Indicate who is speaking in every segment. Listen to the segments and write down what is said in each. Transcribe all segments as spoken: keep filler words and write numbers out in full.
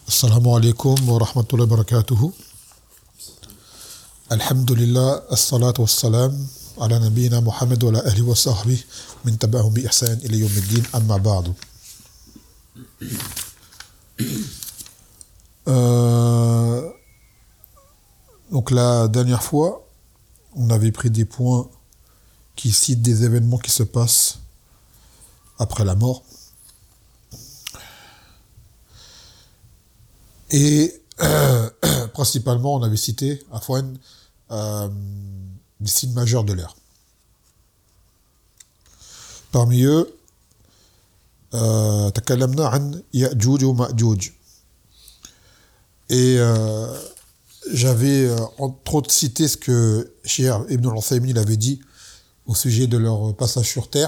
Speaker 1: Assalamu alaikum wa rahmatullahi wa barakatuhu. Alhamdulillah, as-salatu was-salam ala nabiyyina Muhammad wa ala alihi wa sahbihi min tabi'ahum bi ihsan ila yawmiddin, amma ba'du. Euh, donc la dernière fois, on avait pris des points qui citent des événements qui se passent après la mort. Et euh, principalement, on avait cité, Afwan, euh, des signes majeurs de l'ère. Parmi eux, euh, تكلمنا عن يأجوج ومأجوج. Et euh, j'avais euh, entre autres cité ce que Cheikh Ibn al-Uthaymin avait dit au sujet de leur passage sur terre,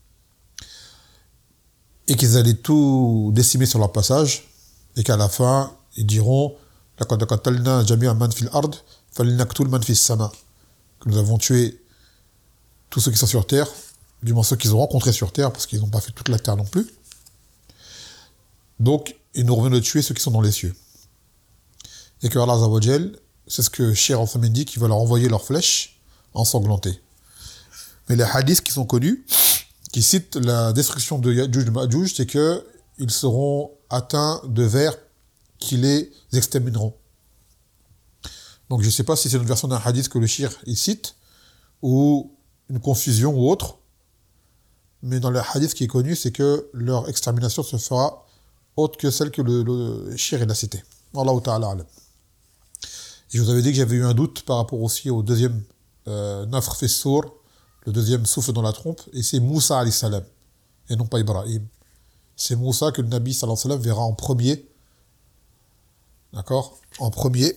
Speaker 1: et qu'ils allaient tout décimer sur leur passage, et qu'à la fin, ils diront لَقَدْ قَتَلْنَا جَمِيعَ مَنْ فِي الْأَرْضِ فَلْنَقْتُلْ مَنْ فِي السَّمَاءِ, que nous avons tué tous ceux qui sont sur terre, du moins ceux qu'ils ont rencontrés sur terre, parce qu'ils n'ont pas fait toute la terre non plus. Donc, il nous revient de tuer ceux qui sont dans les cieux. Et que Allah Azza wa Jal, c'est ce que Cheikh Al-Famen dit, qu'il va leur envoyer leurs flèches ensanglantées. Mais les hadiths qui sont connus, qui citent la destruction de Ya'juj et Ma'juj, c'est qu'ils seront atteints de vers qui les extermineront. Donc je ne sais pas si c'est une version d'un hadith que le shir il cite, ou une confusion ou autre, mais dans le hadith qui est connu, c'est que leur extermination se fera autre que celle que le, le shir il a citée. Wallahu ta'ala alam. Et je vous avais dit que j'avais eu un doute par rapport aussi au deuxième euh, nafr fi sour, le deuxième souffle dans la trompe, et c'est Moussa alayhi salam, et non pas Ibrahim. C'est Moussa que le Nabi sallallahu alayhi wa sallam verra en premier. D'accord, en premier.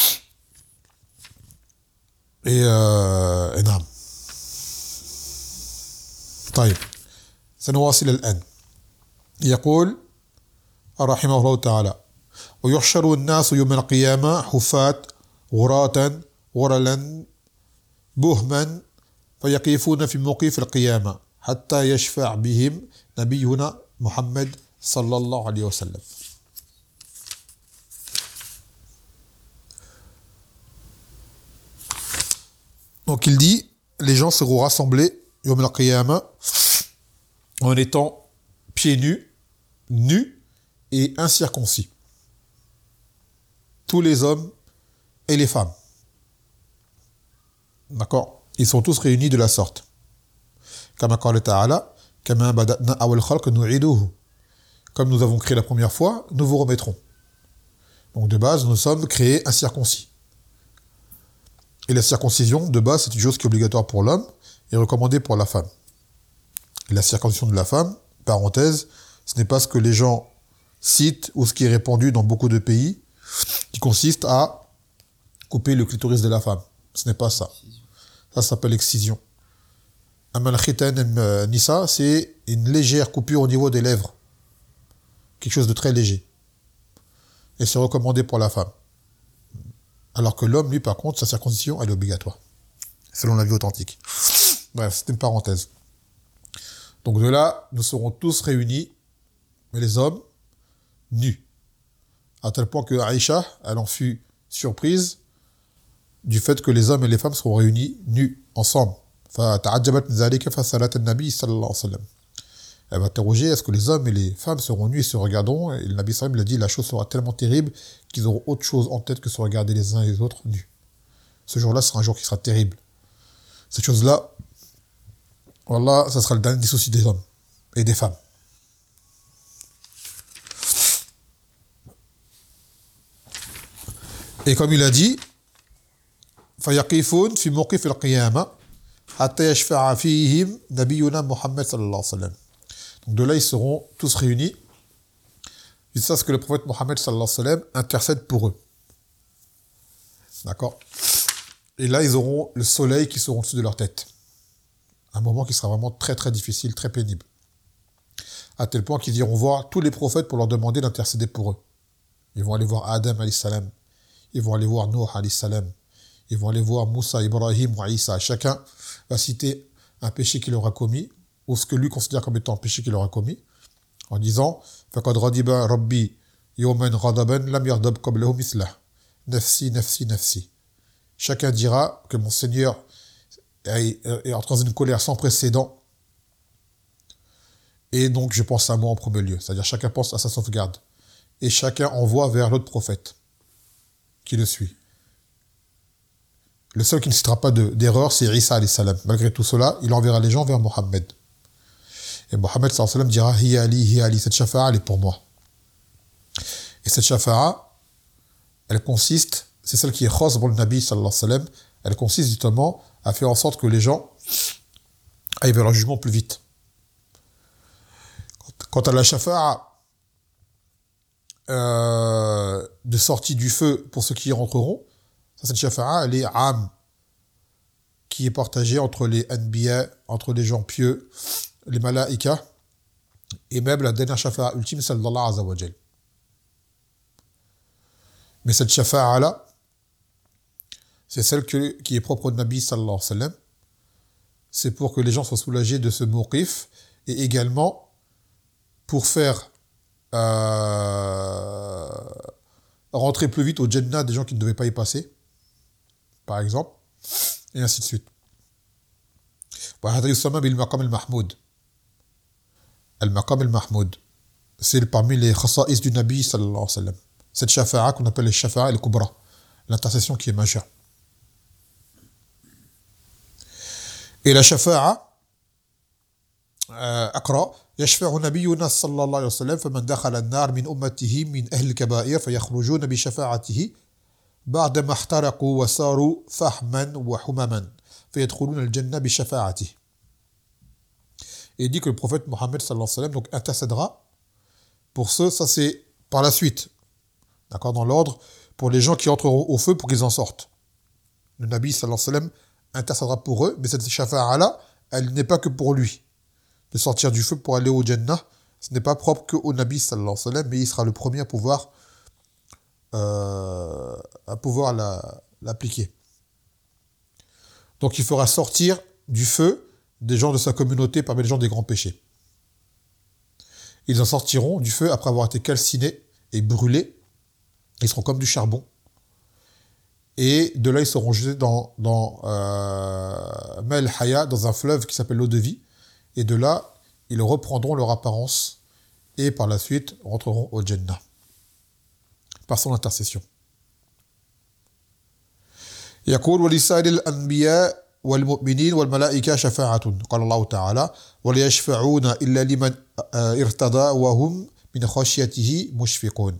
Speaker 1: Et euh, et نعم. طيب. سنواصل الآن. يقول رحمه الله تعالى: ويحشر الناس يوم القيامة حفاة غراة غرلا بهما فيقفون في موقف القيامة حتى يشفع بهم نبينا محمد صلى الله عليه وسلم. Donc il dit, les gens seront rassemblés Yawm al-Qiyamah en étant pieds nus, nus et incirconcis. Tous les hommes et les femmes. D'accord? Ils sont tous réunis de la sorte. Kama qala ta'ala, kama bada'na awwal khalq nu'iduhu. Comme nous avons créé la première fois, nous vous remettrons. Donc de base, nous sommes créés incirconcis. Et la circoncision, de base, c'est une chose qui est obligatoire pour l'homme et recommandée pour la femme. Et la circoncision de la femme, parenthèse, ce n'est pas ce que les gens citent ou ce qui est répandu dans beaucoup de pays, qui consiste à couper le clitoris de la femme. Ce n'est pas ça. Ça s'appelle excision. Amal khitan nisa, c'est une légère coupure au niveau des lèvres. Quelque chose de très léger. Et c'est recommandé pour la femme. Alors que l'homme, lui, par contre, sa circoncision, elle est obligatoire, selon la vie authentique. Bref, c'est une parenthèse. Donc de là, nous serons tous réunis, mais les hommes, nus. À tel point que Aïcha, elle en fut surprise du fait que les hommes et les femmes seront réunis nus, ensemble. فَتَعَجَّبَتْ مِنْ ذَلِكَ فَسَأَلَتْ النَّبِيَّ صلى الله عليه وسلم. Elle va interroger, est-ce que les hommes et les femmes seront nus et se regarderont? Et le Nabi sallam il a dit, la chose sera tellement terrible qu'ils auront autre chose en tête que se regarder les uns et les autres nus. Ce jour-là sera un jour qui sera terrible. Cette chose-là, Wallah, ça sera le dernier des soucis des hommes et des femmes. Et comme il a dit, فَيَقِفُونَ فِي مَوْقِفِ الْقِيَامَةِ حَتَّى يَشْفَعَ فِيهِمْ نَبِيُّنَا مُحَمَّدٍ صلى الله عليه وسلم. Donc de là, ils seront tous réunis jusqu'à ce que le prophète Mohammed sallallahu alayhi wa sallam intercède pour eux. D'accord? Et là, ils auront le soleil qui sera au-dessus de leur tête. Un moment qui sera vraiment très très difficile, très pénible. À tel point qu'ils iront voir tous les prophètes pour leur demander d'intercéder pour eux. Ils vont aller voir Adam alayhi salam. Ils vont aller voir Nuh alayhi salam. Ils vont aller voir Moussa, Ibrahim ou Isa. Chacun va citer un péché qu'il aura commis, ou ce que lui considère comme étant un péché qu'il aura commis, en disant « Faqad radiba rabbi Yawman ghadaban lam yaghdab qablahu mithlah. Nafsi, nafsi, nafsi. Chacun dira que mon Seigneur est, est entré dans une colère sans précédent. Et donc je pense à moi en premier lieu. C'est-à-dire chacun pense à sa sauvegarde. Et chacun envoie vers l'autre prophète qui le suit. Le seul qui ne citera pas de, d'erreur, c'est Isa alayhi salam. Malgré tout cela, il enverra les gens vers Mohammed. Et Mohammed sallallahu alayhi wa sallam dira Hi Ali, hi Ali, cette shafa'a, elle est pour moi. Et cette shafa'a, elle consiste, c'est celle qui est khas pour le Nabi sallallahu alayhi wa sallam, elle consiste justement à faire en sorte que les gens aillent vers leur jugement plus vite. Quant à la shafa'a euh, de sortie du feu pour ceux qui y rentreront, ça, cette shafa'a, elle est am, qui est partagée entre les anbiya, entre les gens pieux, les malaïka, et même la dernière shafa'a ultime, celle d'Allah Azza wa Jal. Mais cette shafa'a-là, c'est celle que, qui est propre au Nabi sallallahu alayhi wa sallam. C'est pour que les gens soient soulagés de ce mouqif, et également pour faire euh, rentrer plus vite au Jannah des gens qui ne devaient pas y passer, par exemple, et ainsi de suite. Al-Maqam al-Mahmoud, c'est parmi les khasa'is du Nabi sallallahu alayhi wa sallam. Cette shafa'a qu'on appelle le shafa'a al-Kubra, l'intercession qui est majeure. Et la shafa'a, أقرأ يشفع نبينا صلى الله عليه وسلم فمن دخل النار من أمته من أهل الكبائر فيخرجون بشفاعته بعدما احترقوا وصاروا فحما وحمما فيدخلون الجنة بشفاعته. Et il dit que le prophète Mohammed sallallahu alayhi wa sallam donc intercédera pour ceux, ça c'est par la suite, d'accord, dans l'ordre, pour les gens qui entreront au feu pour qu'ils en sortent. Le Nabi sallallahu alayhi wa sallam intercédera pour eux, mais cette shafa'a-là, elle n'est pas que pour lui. De sortir du feu pour aller au Jannah, ce n'est pas propre qu'au Nabi sallallahu alayhi wa sallam, mais il sera le premier à pouvoir, euh, à pouvoir la, l'appliquer. Donc il fera sortir du feu des gens de sa communauté parmi les gens des grands péchés. Ils en sortiront du feu après avoir été calcinés et brûlés. Ils seront comme du charbon. Et de là, ils seront jetés dans, dans euh, Mel Haya, dans un fleuve qui s'appelle l'eau de vie. Et de là, ils reprendront leur apparence et par la suite rentreront au Jannah par son intercession. يقول ولسائر الأنبياء والمؤمنين والملائكة شفاعة قال الله تعالى ولا يشفعون إلا لمن ارتضى وهم من خشيته مشفقون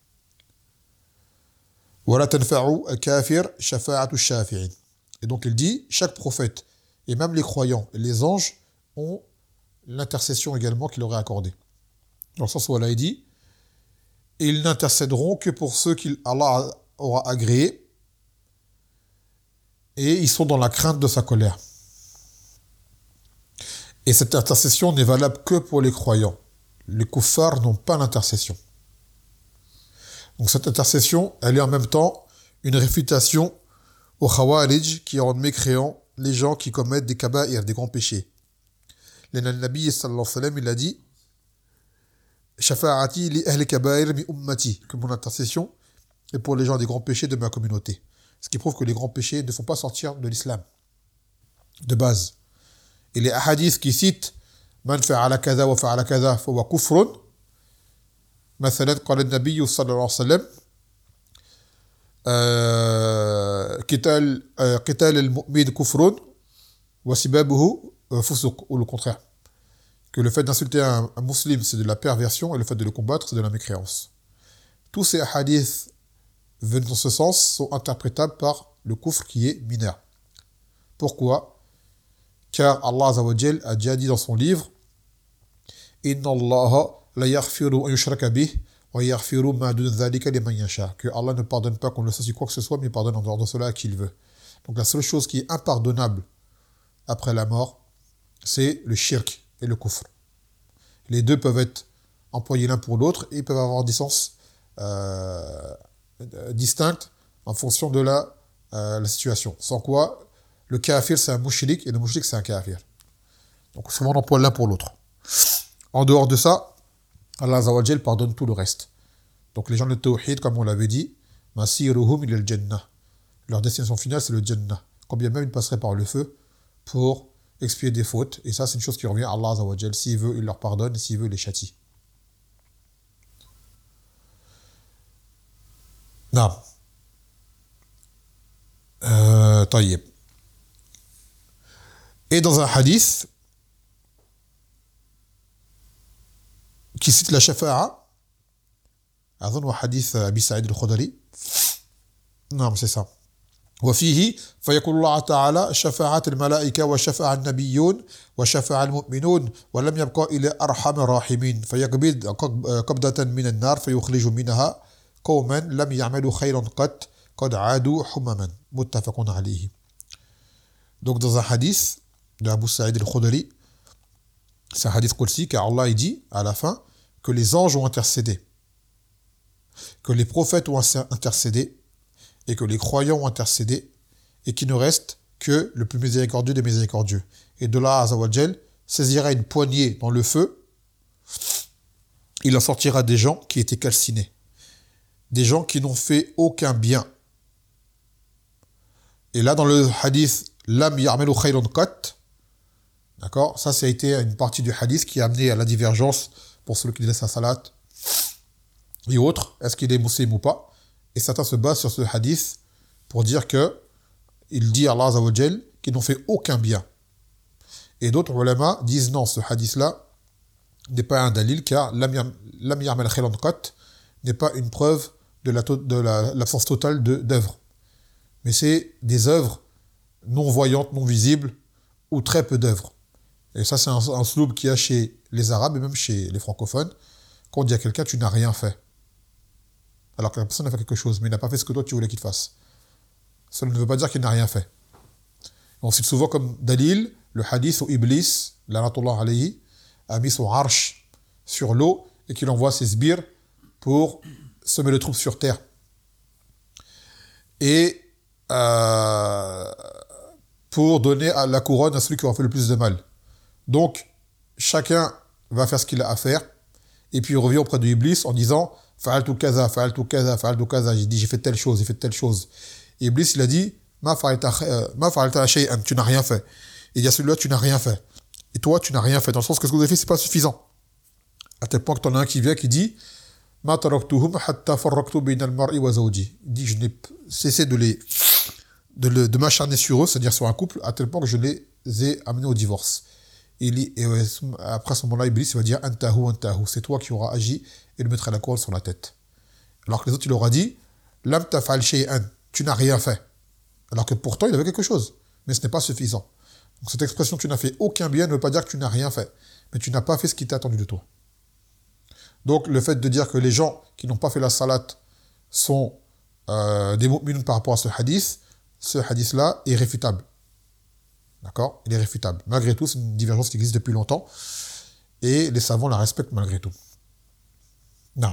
Speaker 1: ولا تنفع الكافر شفاعة الشافعين. Et donc il dit chaque prophète et même les croyants et les anges ont l'intercession également qu'il leur est accordée. Dans le sens où Allah dit et ils n'intercéderont que pour ceux qu'Allah aura agréés et ils sont dans la crainte de sa colère. Et cette intercession n'est valable que pour les croyants. Les kuffars n'ont pas l'intercession. Donc cette intercession, elle est en même temps une réfutation aux khawarij qui rendent mécréants les gens qui commettent des kaba'ir, des grands péchés. Le Nabi sallallahu alayhi wa sallam, il a dit Shafa'ati li ahli kaba'ir mi ummati, que mon intercession est pour les gens des grands péchés de ma communauté. Ce qui prouve que les grands péchés ne font pas sortir de l'islam, de base. Et les hadiths qui citent Man fa'ala kaza wa fa'ala kaza fa huwa kufrun. مثلا قال النبي صلى الله عليه وسلم قتال قتال المؤمن كفر وسبابه فسوق, ou le contraire, que le fait d'insulter un, un musulman c'est de la perversion et le fait de le combattre c'est de la mécréance. Tous ces hadiths venant dans ce sens sont interprétables par le kufr qui est mineur. Pourquoi? Car Allah Azza wa Jal a déjà dit dans son livre Inna Allah la yaghfiru an yushraka bih wa yaghfiru ma dun dhalika liman yasha, que Allah ne pardonne pas qu'on le associe quoi que ce soit, mais il pardonne en dehors de cela à qui il veut. Donc la seule chose qui est impardonnable après la mort, c'est le shirk et le kufr. Les deux peuvent être employés l'un pour l'autre et ils peuvent avoir des sens euh, distincts en fonction de la, euh, la situation. Sans quoi, le kafir c'est un mushrik et le mushrik c'est un kafir. Donc souvent on emploie l'un pour l'autre. En dehors de ça, Allah Azza wa Jal pardonne tout le reste. Donc les gens de Tawhid, comme on l'avait dit, Masiruhum ila al-Jannah. Leur destination finale, c'est le Jannah. Combien même ils passeraient par le feu pour expier des fautes. Et ça, c'est une chose qui revient à Allah Azza wa Jal. S'il veut, il leur pardonne. Et s'il veut, il les châtie. Non. Euh, taïeb. Et dans un hadith qui cite la shafa'a, أظن حديث أبي سعيد الخدري. نعم c'est ça. وفيه فيقول الله تعالى شفاعة الملائكة وشفاعة النبيون وشفاعة المؤمنون ولم يبقى إلى أرحم الراحمين فيقبض قبضة من النار فيخرج منها قوما لم يعملوا خيرا قط قد عادوا حمما متفق عليه. Donc dans un hadith de Abu Sa'id al-Khudri, c'est un hadith qudsi car Allah il dit à la fin que les anges ont intercédé, que les prophètes ont intercédé et que les croyants ont intercédé et qu'il ne reste que le plus miséricordieux des miséricordieux. Et de là, Azza wa Jal saisira une poignée dans le feu, il en sortira des gens qui étaient calcinés, des gens qui n'ont fait aucun bien. Et là, dans le hadith « Lam ya'malu khayran qat », d'accord, ça, ça a été une partie du hadith qui a amené à la divergence pour celui qui laisse sa salat et autres, est-ce qu'il est musulman ou pas. Et certains se basent sur ce hadith pour dire que il dit à Allah Azza wa Jal qu'ils n'ont fait aucun bien. Et d'autres ulama disent non, ce hadith-là n'est pas un dalil car lam ya'mal khayran qat n'est pas une preuve de la to- de la, l'absence totale de, d'œuvres. Mais c'est des œuvres non voyantes, non visibles ou très peu d'œuvres. Et ça, c'est un, un sloub qu'il y a chez les Arabes et même chez les francophones. Quand on dit à quelqu'un tu n'as rien fait, alors que la personne a fait quelque chose, mais il n'a pas fait ce que toi tu voulais qu'il fasse. Cela ne veut pas dire qu'il n'a rien fait. On cite souvent comme dalil le hadith où Iblis, la'natullah alayhi, a mis son arsh sur l'eau et qu'il envoie ses sbires pour semer le trouble sur terre. Et euh, pour donner à la couronne à celui qui aura fait le plus de mal. Donc, chacun va faire ce qu'il a à faire, et puis il revient auprès de Iblis en disant « Fa'altu kaza, fa'altu kaza, fa'altu kaza » j'ai dit « j'ai fait telle chose, j'ai fait telle chose ». Et Iblis, il a dit « Ma fa'alta shay'an » tu n'as rien fait. Et il y a celui-là, tu n'as rien fait. Et toi, tu n'as rien fait, dans le sens que ce que vous avez fait, c'est pas suffisant. À tel point que t'en as un qui vient qui dit « Ma taraktuhum hatta farraktu bayna al-mar'i wa zawji » il dit « je n'ai cessé de les de, le, de m'acharner sur eux, c'est-à-dire sur un couple, à tel point que je les ai amenés au divorce. » Et, et après ce moment-là, Iblis va dire « Antahu, antahu » c'est toi qui auras agi et lui mettra la couronne sur la tête. Alors que les autres, il leur a dit « Lam taf'al shay'an » tu n'as rien fait. Alors que pourtant, il avait quelque chose. Mais ce n'est pas suffisant. Donc cette expression « tu n'as fait aucun bien » ne veut pas dire que tu n'as rien fait. Mais tu n'as pas fait ce qui était attendu de toi. Donc le fait de dire que les gens qui n'ont pas fait la salat sont euh, des mu'minun par rapport à ce hadith, ce hadith-là est réfutable. D'accord ? Il est réfutable. Malgré tout, c'est une divergence qui existe depuis longtemps. Et les savants la respectent malgré tout. Non.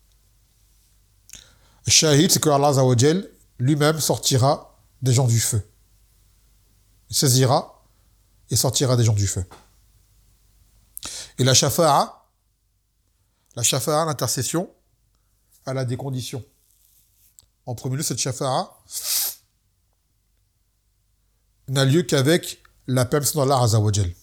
Speaker 1: Le shahid, c'est que Allah Azza wa Jal lui-même sortira des gens du feu. Il saisira et sortira des gens du feu. Et la shafa'a, la shafa'a, l'intercession, elle a des conditions. En premier lieu, cette shafa'a n'a lieu qu'avec la permission d'Allah Azza wa Jal.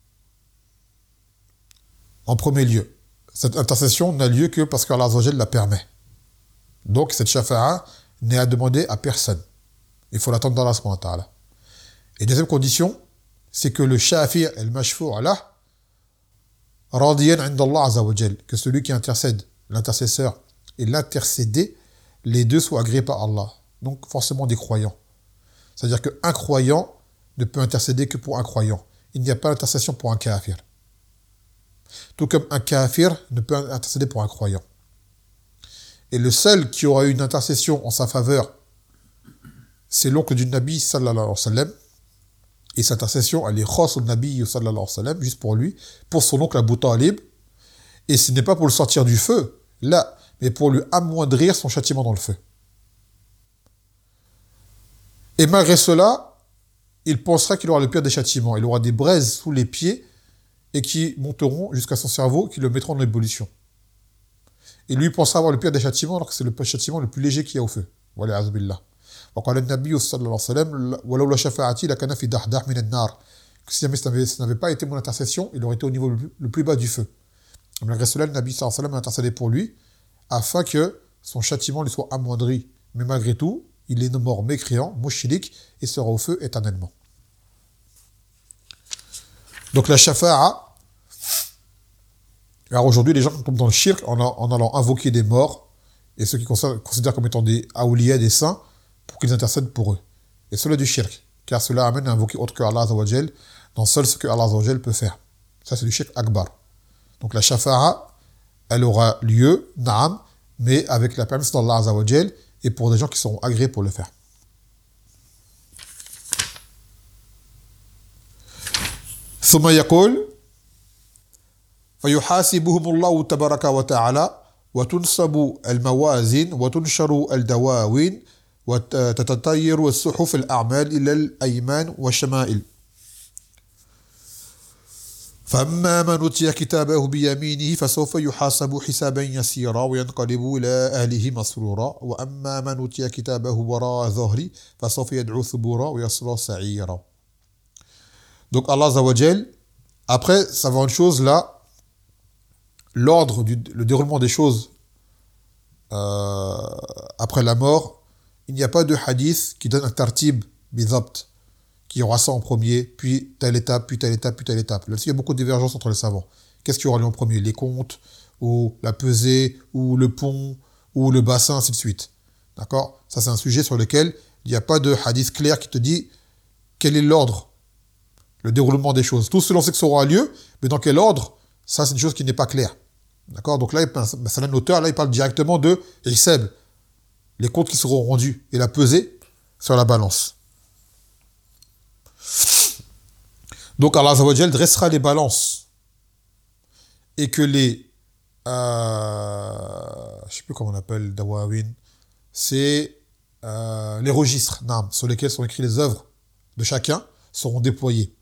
Speaker 1: En premier lieu, cette intercession n'a lieu que parce qu'Allah Azza wa Jal la permet. Donc, cette shafa'a n'est à demander à personne. Il faut l'attendre dans Allah subhanahu wa ta'ala. Et deuxième condition, c'est que le shafi' et le mashfou' Allah radiyan 'inda Allah Azza wa Jal, que celui qui intercède, l'intercesseur et l'intercédé, les deux soient agréés par Allah. Donc, forcément des croyants. C'est-à-dire qu'un croyant ne peut intercéder que pour un croyant. Il n'y a pas d'intercession pour un kafir. Tout comme un kafir ne peut intercéder pour un croyant. Et le seul qui aura eu une intercession en sa faveur, c'est l'oncle du Nabi sallallahu alayhi wa sallam. Et cette intercession, elle est khas au Nabi sallallahu alayhi wa sallam, juste pour lui, pour son oncle Abu Talib. Et ce n'est pas pour le sortir du feu, là, mais pour lui amoindrir son châtiment dans le feu. Et malgré cela, il pensera qu'il aura le pire des châtiments. Il aura des braises sous les pieds et qui monteront jusqu'à son cerveau, qui le mettront en ébullition. Et lui pensait avoir le pire des châtiments, alors que c'est le châtiment le plus léger qu'il y a au feu. Voilà, azubillah. وقال النبي صلى الله عليه وسلم ولولا شفاعتي لكان في دحدح من النار. Si jamais ça n'avait pas été mon intercession, il aurait été au niveau le plus bas du feu. Malgré cela, le Nabi sallallahu alayhi wa sallam a intercédé pour lui, afin que son châtiment lui soit amoindri. Mais malgré tout, il est mort mécréant, mushrik, et sera au feu éternellement. Donc la shafa'a, alors aujourd'hui, les gens tombent dans le shirk en, en allant invoquer des morts, et ceux qui considèrent comme étant des awliya, des saints, pour qu'ils intercèdent pour eux. Et cela du shirk, car cela amène à invoquer autre que Allah Azza wa Jal, dans seul ce que Allah Azza wa Jal peut faire. Ça, c'est du shirk akbar. Donc la shafa'a, elle aura lieu, na'am, mais avec la permission d'Allah Azza wa Jal, et pour des gens qui seront agréés pour le faire. ثم يقول فيحاسبهم الله تبارك وتعالى وتنصب الموازين وتنشر الدواوين وتتطير الصحف الأعمال إلى الأيمان والشمائل فأما من أوتي كتابه بيمينه فسوف يحاسب حسابا يسيرا وينقلب إلى أهله مسرورا وأما من أوتي كتابه وراء ظهره فسوف يدعو ثبورا ويصلى سعيرا. Donc Allah Azza wa Jal, après savoir une chose là, l'ordre, du, le déroulement des choses euh, après la mort, il n'y a pas de hadith qui donne un tartib bizabt, qui aura ça en premier, puis telle étape, puis telle étape, puis telle étape. Là-dessus, il y a beaucoup de divergences entre les savants. Qu'est-ce qui aura lieu en premier? Les comptes, ou la pesée, ou le pont, ou le bassin, ainsi de suite. D'accord? Ça, c'est un sujet sur lequel il n'y a pas de hadith clair qui te dit quel est l'ordre, le déroulement des choses. Tout selon ce que ça aura lieu, mais dans quel ordre, ça, c'est une chose qui n'est pas claire. D'accord? Donc là, c'est un auteur, là, il parle directement de Hisab, les comptes qui seront rendus, et la pesée sur la balance. Donc Allah Azza wa Jal dressera les balances et que les euh, je sais plus comment on appelle dawawin, c'est euh, les registres nam, sur lesquels sont écrites les œuvres de chacun seront déployés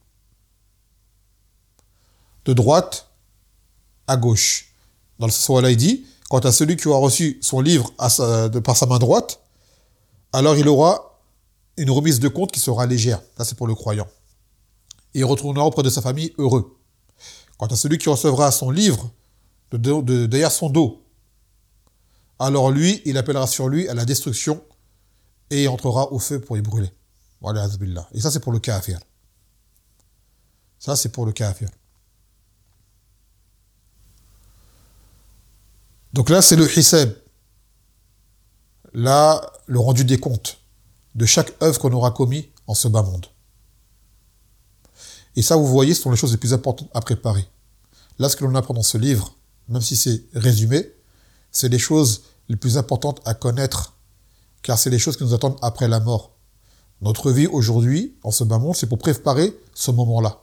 Speaker 1: de droite à gauche. Dans le sens où Allah dit, quant à celui qui aura reçu son livre à sa, de, par sa main droite, alors il aura une remise de compte qui sera légère. Ça, c'est pour le croyant. Et il retournera auprès de sa famille heureux. Quant à celui qui recevra son livre de, de, de, derrière son dos, alors lui, il appellera sur lui à la destruction et il entrera au feu pour y brûler. Et ça, c'est pour le kafir. Ça, c'est pour le kafir. Donc là, c'est le hisab. Là, le rendu des comptes de chaque œuvre qu'on aura commis en ce bas monde. Et ça, vous voyez, ce sont les choses les plus importantes à préparer. Là, ce que l'on apprend dans ce livre, même si c'est résumé, c'est les choses les plus importantes à connaître, car c'est les choses qui nous attendent après la mort. Notre vie aujourd'hui, en ce bas monde, c'est pour préparer ce moment-là.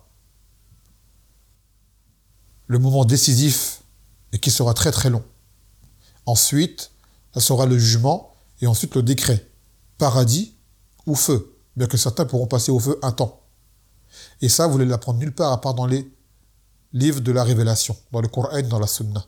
Speaker 1: Le moment décisif, et qui sera très très long. Ensuite, ça sera le jugement, et ensuite le décret. Paradis ou feu, bien que certains pourront passer au feu un temps. Et ça, vous ne voulez l'apprendre nulle part à part dans les livres de la révélation, dans le Coran, dans la Sunna.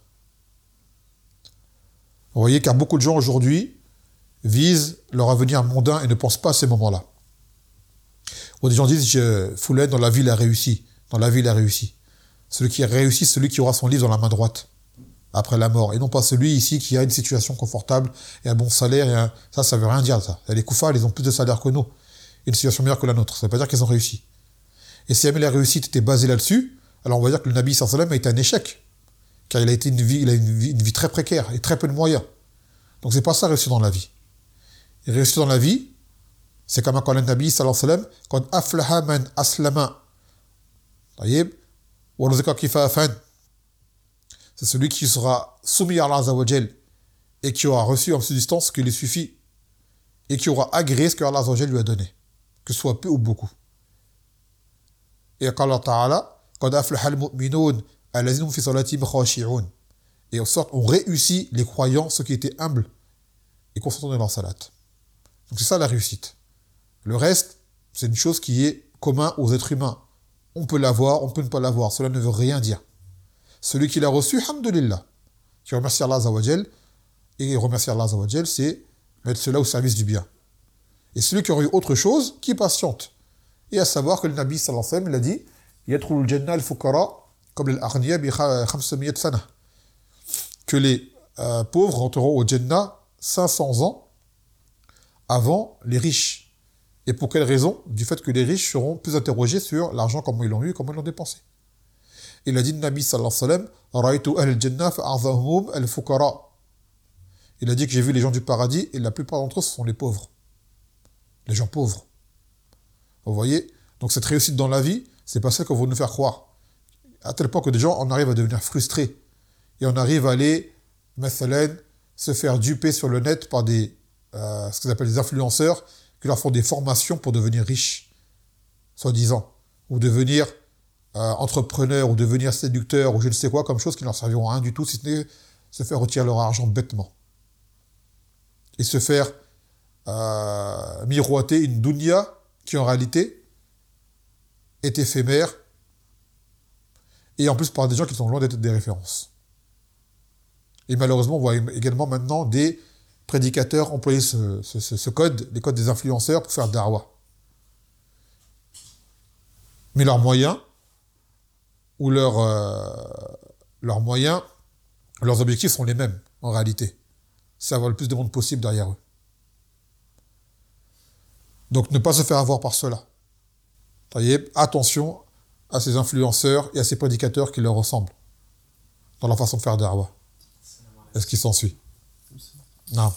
Speaker 1: Vous voyez, car beaucoup de gens aujourd'hui visent leur avenir mondain et ne pensent pas à ces moments-là. Ou des gens disent, je, Foulen, dans la vie, il a réussi. Dans la vie, il a réussi. Celui qui a réussi, c'est celui qui aura son livre dans la main droite, après la mort. Et non pas celui ici qui a une situation confortable et un bon salaire. Et un... Ça, ça veut rien dire, ça. Les koufars, ils ont plus de salaire que nous. Et une situation meilleure que la nôtre. Ça ne veut pas dire qu'ils ont réussi. Et si jamais la réussite était basée là-dessus, alors on va dire que le Nabi sallallahu alayhi wa sallam a été un échec. Car il a été une vie, il a une vie, une vie très précaire et très peu de moyens. Donc c'est pas ça réussir dans la vie. Et réussir dans la vie, c'est comme quand le Nabi sallallahu alayhi wa sallam, quand aflaha man aslama, taïb, wa rizqa kifafan, c'est celui qui sera soumis à Allah Azza wa Jal et qui aura reçu en subsistance ce qui lui suffit et qui aura agréé ce que Allah Azza wa Jal lui a donné, que ce soit peu ou beaucoup. Et qu'Allah Ta'ala, قد أفلح المؤمنون الذين هم في صلاتهم خاشعون. Et en sorte, on réussit les croyants, ceux qui étaient humbles et concentrés dans leur salat. Donc c'est ça la réussite. Le reste, c'est une chose qui est commun aux êtres humains. On peut l'avoir, on peut ne pas l'avoir. Cela ne veut rien dire. Celui qui l'a reçu, alhamdulillah, qui remercie Allah Azza wa Jal, et remercier Allah Azza wa Jal, c'est mettre cela au service du bien. Et celui qui aurait eu autre chose, qui patiente. Et à savoir que le Nabi sallallahu alayhi wa sallam, il a dit يَدْخُلُ الْجَنَّةَ الْفُقَرَاءُ قَبْلَ الْأَغْنِيَاءِ بِخَمْسَمِيَّةِ سَنَةٍ, que les euh, pauvres rentreront au Jannah cinq cents ans avant les riches. Et pour quelle raison? Du fait que les riches seront plus interrogés sur l'argent, comment ils l'ont eu, comment ils l'ont dépensé. Il a dit le Nabi sallallahu alayhi wa sallam رَأَيْتُ أَهْلَ الْجَنَّةِ فَأَعْظَمُهُمْ الْفُقَرَاءُ. Il a dit que j'ai vu les gens du paradis et la plupart d'entre eux ce sont les pauvres. Les gens pauvres. Vous voyez? Donc cette réussite dans la vie, c'est pas ça qu'on veut nous faire croire. À tel point que des gens, on arrive à devenir frustrés. Et on arrive à aller, mathalan, se faire duper sur le net par des, euh, ce qu'ils appellent des influenceurs, qui leur font des formations pour devenir riches, soi-disant. Ou devenir euh, entrepreneur, ou devenir séducteur, ou je ne sais quoi, comme chose qui ne leur serviront à rien du tout, si ce n'est se faire retirer leur argent bêtement. Et se faire euh, miroiter une dunya qui en réalité est éphémère, et en plus par des gens qui sont loin d'être des références. Et malheureusement, on voit également maintenant des prédicateurs employer ce, ce, ce, ce code, les codes des influenceurs pour faire da'wah. Mais leurs moyens, ou leurs, euh, leurs moyens, leurs objectifs sont les mêmes, en réalité. C'est avoir le plus de monde possible derrière eux. Donc ne pas se faire avoir par cela. Voyez, attention à ces influenceurs et à ces prédicateurs qui leur ressemblent dans la façon de faire da'wah. Est-ce qu'il s'ensuit? Non.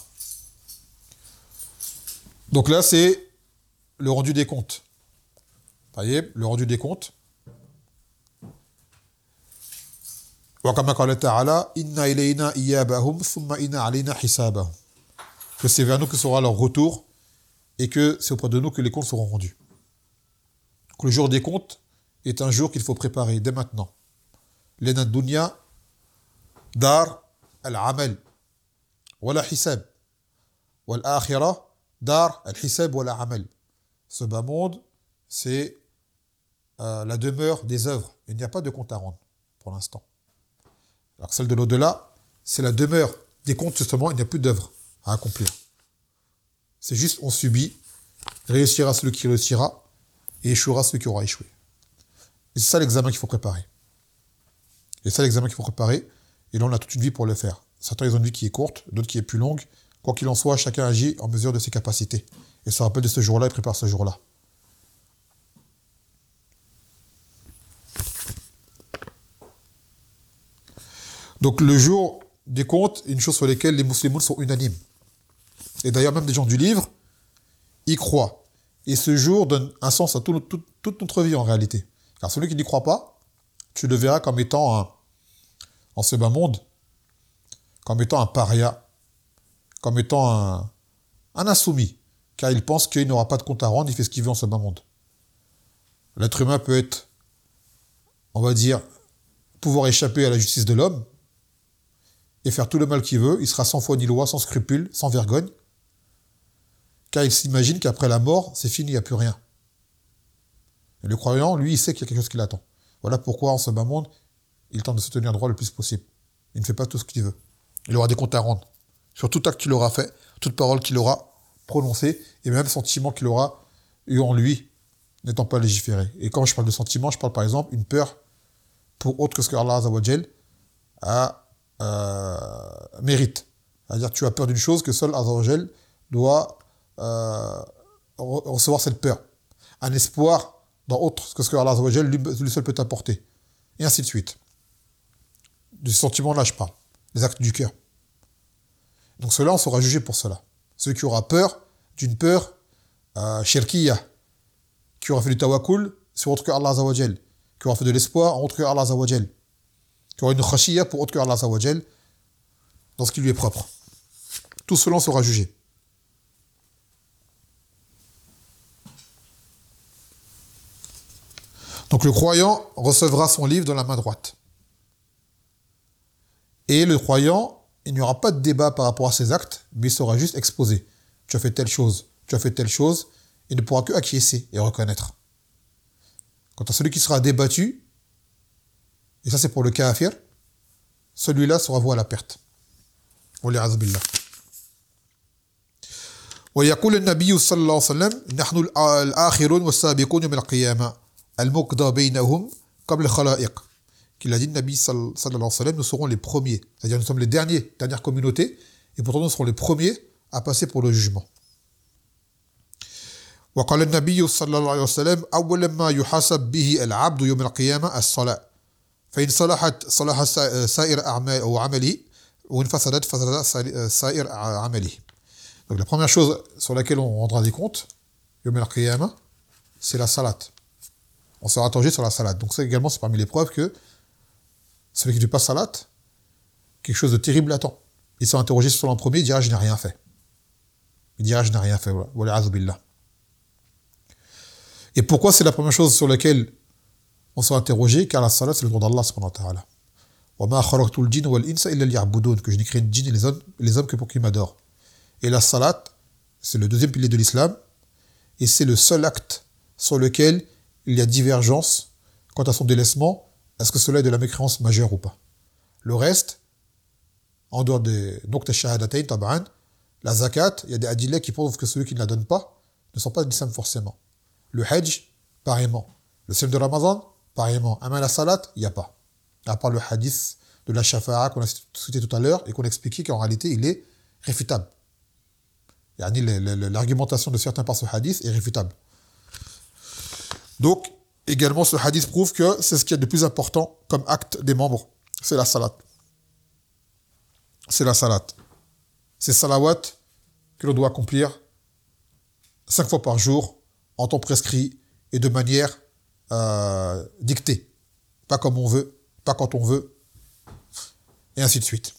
Speaker 1: Donc là, c'est le rendu des comptes. Voyez, le rendu des comptes. وَكَمَا قَالَ تَعَالَى إِنَّ إِلَيْنَا إِيَابَهُمْ ثُمَّ إِنَّ عَلَيْنَا حِسَابَهُمْ. Que c'est vers nous que sera leur retour et que c'est auprès de nous que les comptes seront rendus. Donc le jour des comptes est un jour qu'il faut préparer dès maintenant. Lena dunya dar al-amal wala hisab wal akhirah dar al-hisab wala amal. Ce bas monde, c'est euh, la demeure des œuvres. Il n'y a pas de compte à rendre pour l'instant. Alors que celle de l'au-delà, c'est la demeure des comptes, justement, il n'y a plus d'œuvres à accomplir. C'est juste, on subit, réussira celui qui réussira, et échouera celui qui aura échoué. Et c'est ça l'examen qu'il faut préparer. Et c'est ça l'examen qu'il faut préparer, et là on a toute une vie pour le faire. Certains ils ont une vie qui est courte, d'autres qui est plus longue. Quoi qu'il en soit, chacun agit en mesure de ses capacités. Et se rappelle de ce jour-là et prépare ce jour-là. Donc le jour des comptes, une chose sur laquelle les musulmans sont unanimes. Et d'ailleurs même des gens du livre y croient. Et ce jour donne un sens à tout, tout, toute notre vie en réalité. Car celui qui n'y croit pas, tu le verras comme étant un, en ce bas monde, comme étant un paria, comme étant un, un insoumis, car il pense qu'il n'aura pas de compte à rendre, il fait ce qu'il veut en ce bas monde. L'être humain peut être, on va dire, pouvoir échapper à la justice de l'homme, et faire tout le mal qu'il veut, il sera sans foi ni loi, sans scrupule, sans vergogne, car il s'imagine qu'après la mort, c'est fini, il n'y a plus rien. Et le croyant, lui, il sait qu'il y a quelque chose qui l'attend. Voilà pourquoi, en ce bas monde, il tente de se tenir droit le plus possible. Il ne fait pas tout ce qu'il veut. Il aura des comptes à rendre sur tout acte qu'il aura fait, toute parole qu'il aura prononcée, et même sentiment qu'il aura eu en lui, n'étant pas légiféré. Et quand je parle de sentiment, je parle par exemple une peur pour autre que ce que Allah Azza wa Jal a Euh, mérite. C'est-à-dire tu as peur d'une chose que seul Azza wa Jal doit euh, recevoir cette peur. Un espoir dans autre que ce que Allah Azza wa Jal lui, lui seul peut t'apporter. Et ainsi de suite. Du sentiment là je parle. Les actes du cœur. Donc cela on sera jugé pour cela. Celui qui aura peur d'une peur euh, shirkiyah, qui aura fait du tawakkul sur autre que Allah Azza wa Jal, qui aura fait de l'espoir en autre que Allah Azza wa Jal, qui aura une khashiyya pour autre que Allah Azza wa Jal dans ce qui lui est propre. Tout cela sera jugé. Donc le croyant recevra son livre dans la main droite. Et le croyant, il n'y aura pas de débat par rapport à ses actes, mais il sera juste exposé. Tu as fait telle chose, tu as fait telle chose, il ne pourra que acquiescer et reconnaître. Quant à celui qui sera débattu, et ça c'est pour le kafir, celui-là sera voué à la perte. والعياذ بالله. ويقول النبي صلى الله عليه وسلم نحن الآخرون والسابقون يوم القيامة المقضى بينهم قبل الخلائق. Qu'il a dit le Nabi sallallahu alayhi wa sallam, nous serons les premiers. C'est-à-dire nous sommes les derniers, dernière communauté, et pourtant nous serons les premiers à passer pour le jugement. وقال النبي صلى الله عليه وسلم أول ما يحاسب به العبد يوم القيامة الصلاة فإن صلحت صلح سائر أعمال أو عمله وإن فسدت فسد سائر عمله. Donc la première chose sur laquelle on rendra des comptes يوم القيامة c'est la salat. On sera interrogé sur la salat. Donc ça également c'est parmi les preuves que celui qui ne fait pas salat, quelque chose de terrible attend. Il sera interrogé sur l'an premier, il dira je n'ai rien fait. Il dira je n'ai rien fait. Wal'a'adhu billah. Et pourquoi c'est la première chose sur laquelle on sera interrogé? Car la salat, c'est le droit d'Allah subhanahu wa ta'ala. Wa ma khalaqtul jinna wal insa illa liya'budun, que je n'ai créé les djinns et les hommes, les hommes que pour qu'ils m'adorent. Et la salat, c'est le deuxième pilier de l'islam, et c'est le seul acte sur lequel il y a divergence quant à son délaissement. Est-ce que cela est de la mécréance majeure ou pas? Le reste, en dehors des Nuqta Shahadatayn, tab'an, la zakat, il y a des adillahs qui prouvent que ceux qui ne la donnent pas ne sont pas de l'islam forcément. Le hajj, pareillement. Le siyam de Ramadan, pareillement. Amma la salat, il n'y a pas. À part le hadith de la shafa'a qu'on a cité tout à l'heure et qu'on a expliqué qu'en réalité, il est réfutable. Yani, l'argumentation de certains par ce hadith est réfutable. Donc, également, ce hadith prouve que c'est ce qui est de plus important comme acte des membres. C'est la salat. C'est la salat. C'est salawat que l'on doit accomplir cinq fois par jour, en temps prescrit et de manière euh, dictée. Pas comme on veut, pas quand on veut, et ainsi de suite.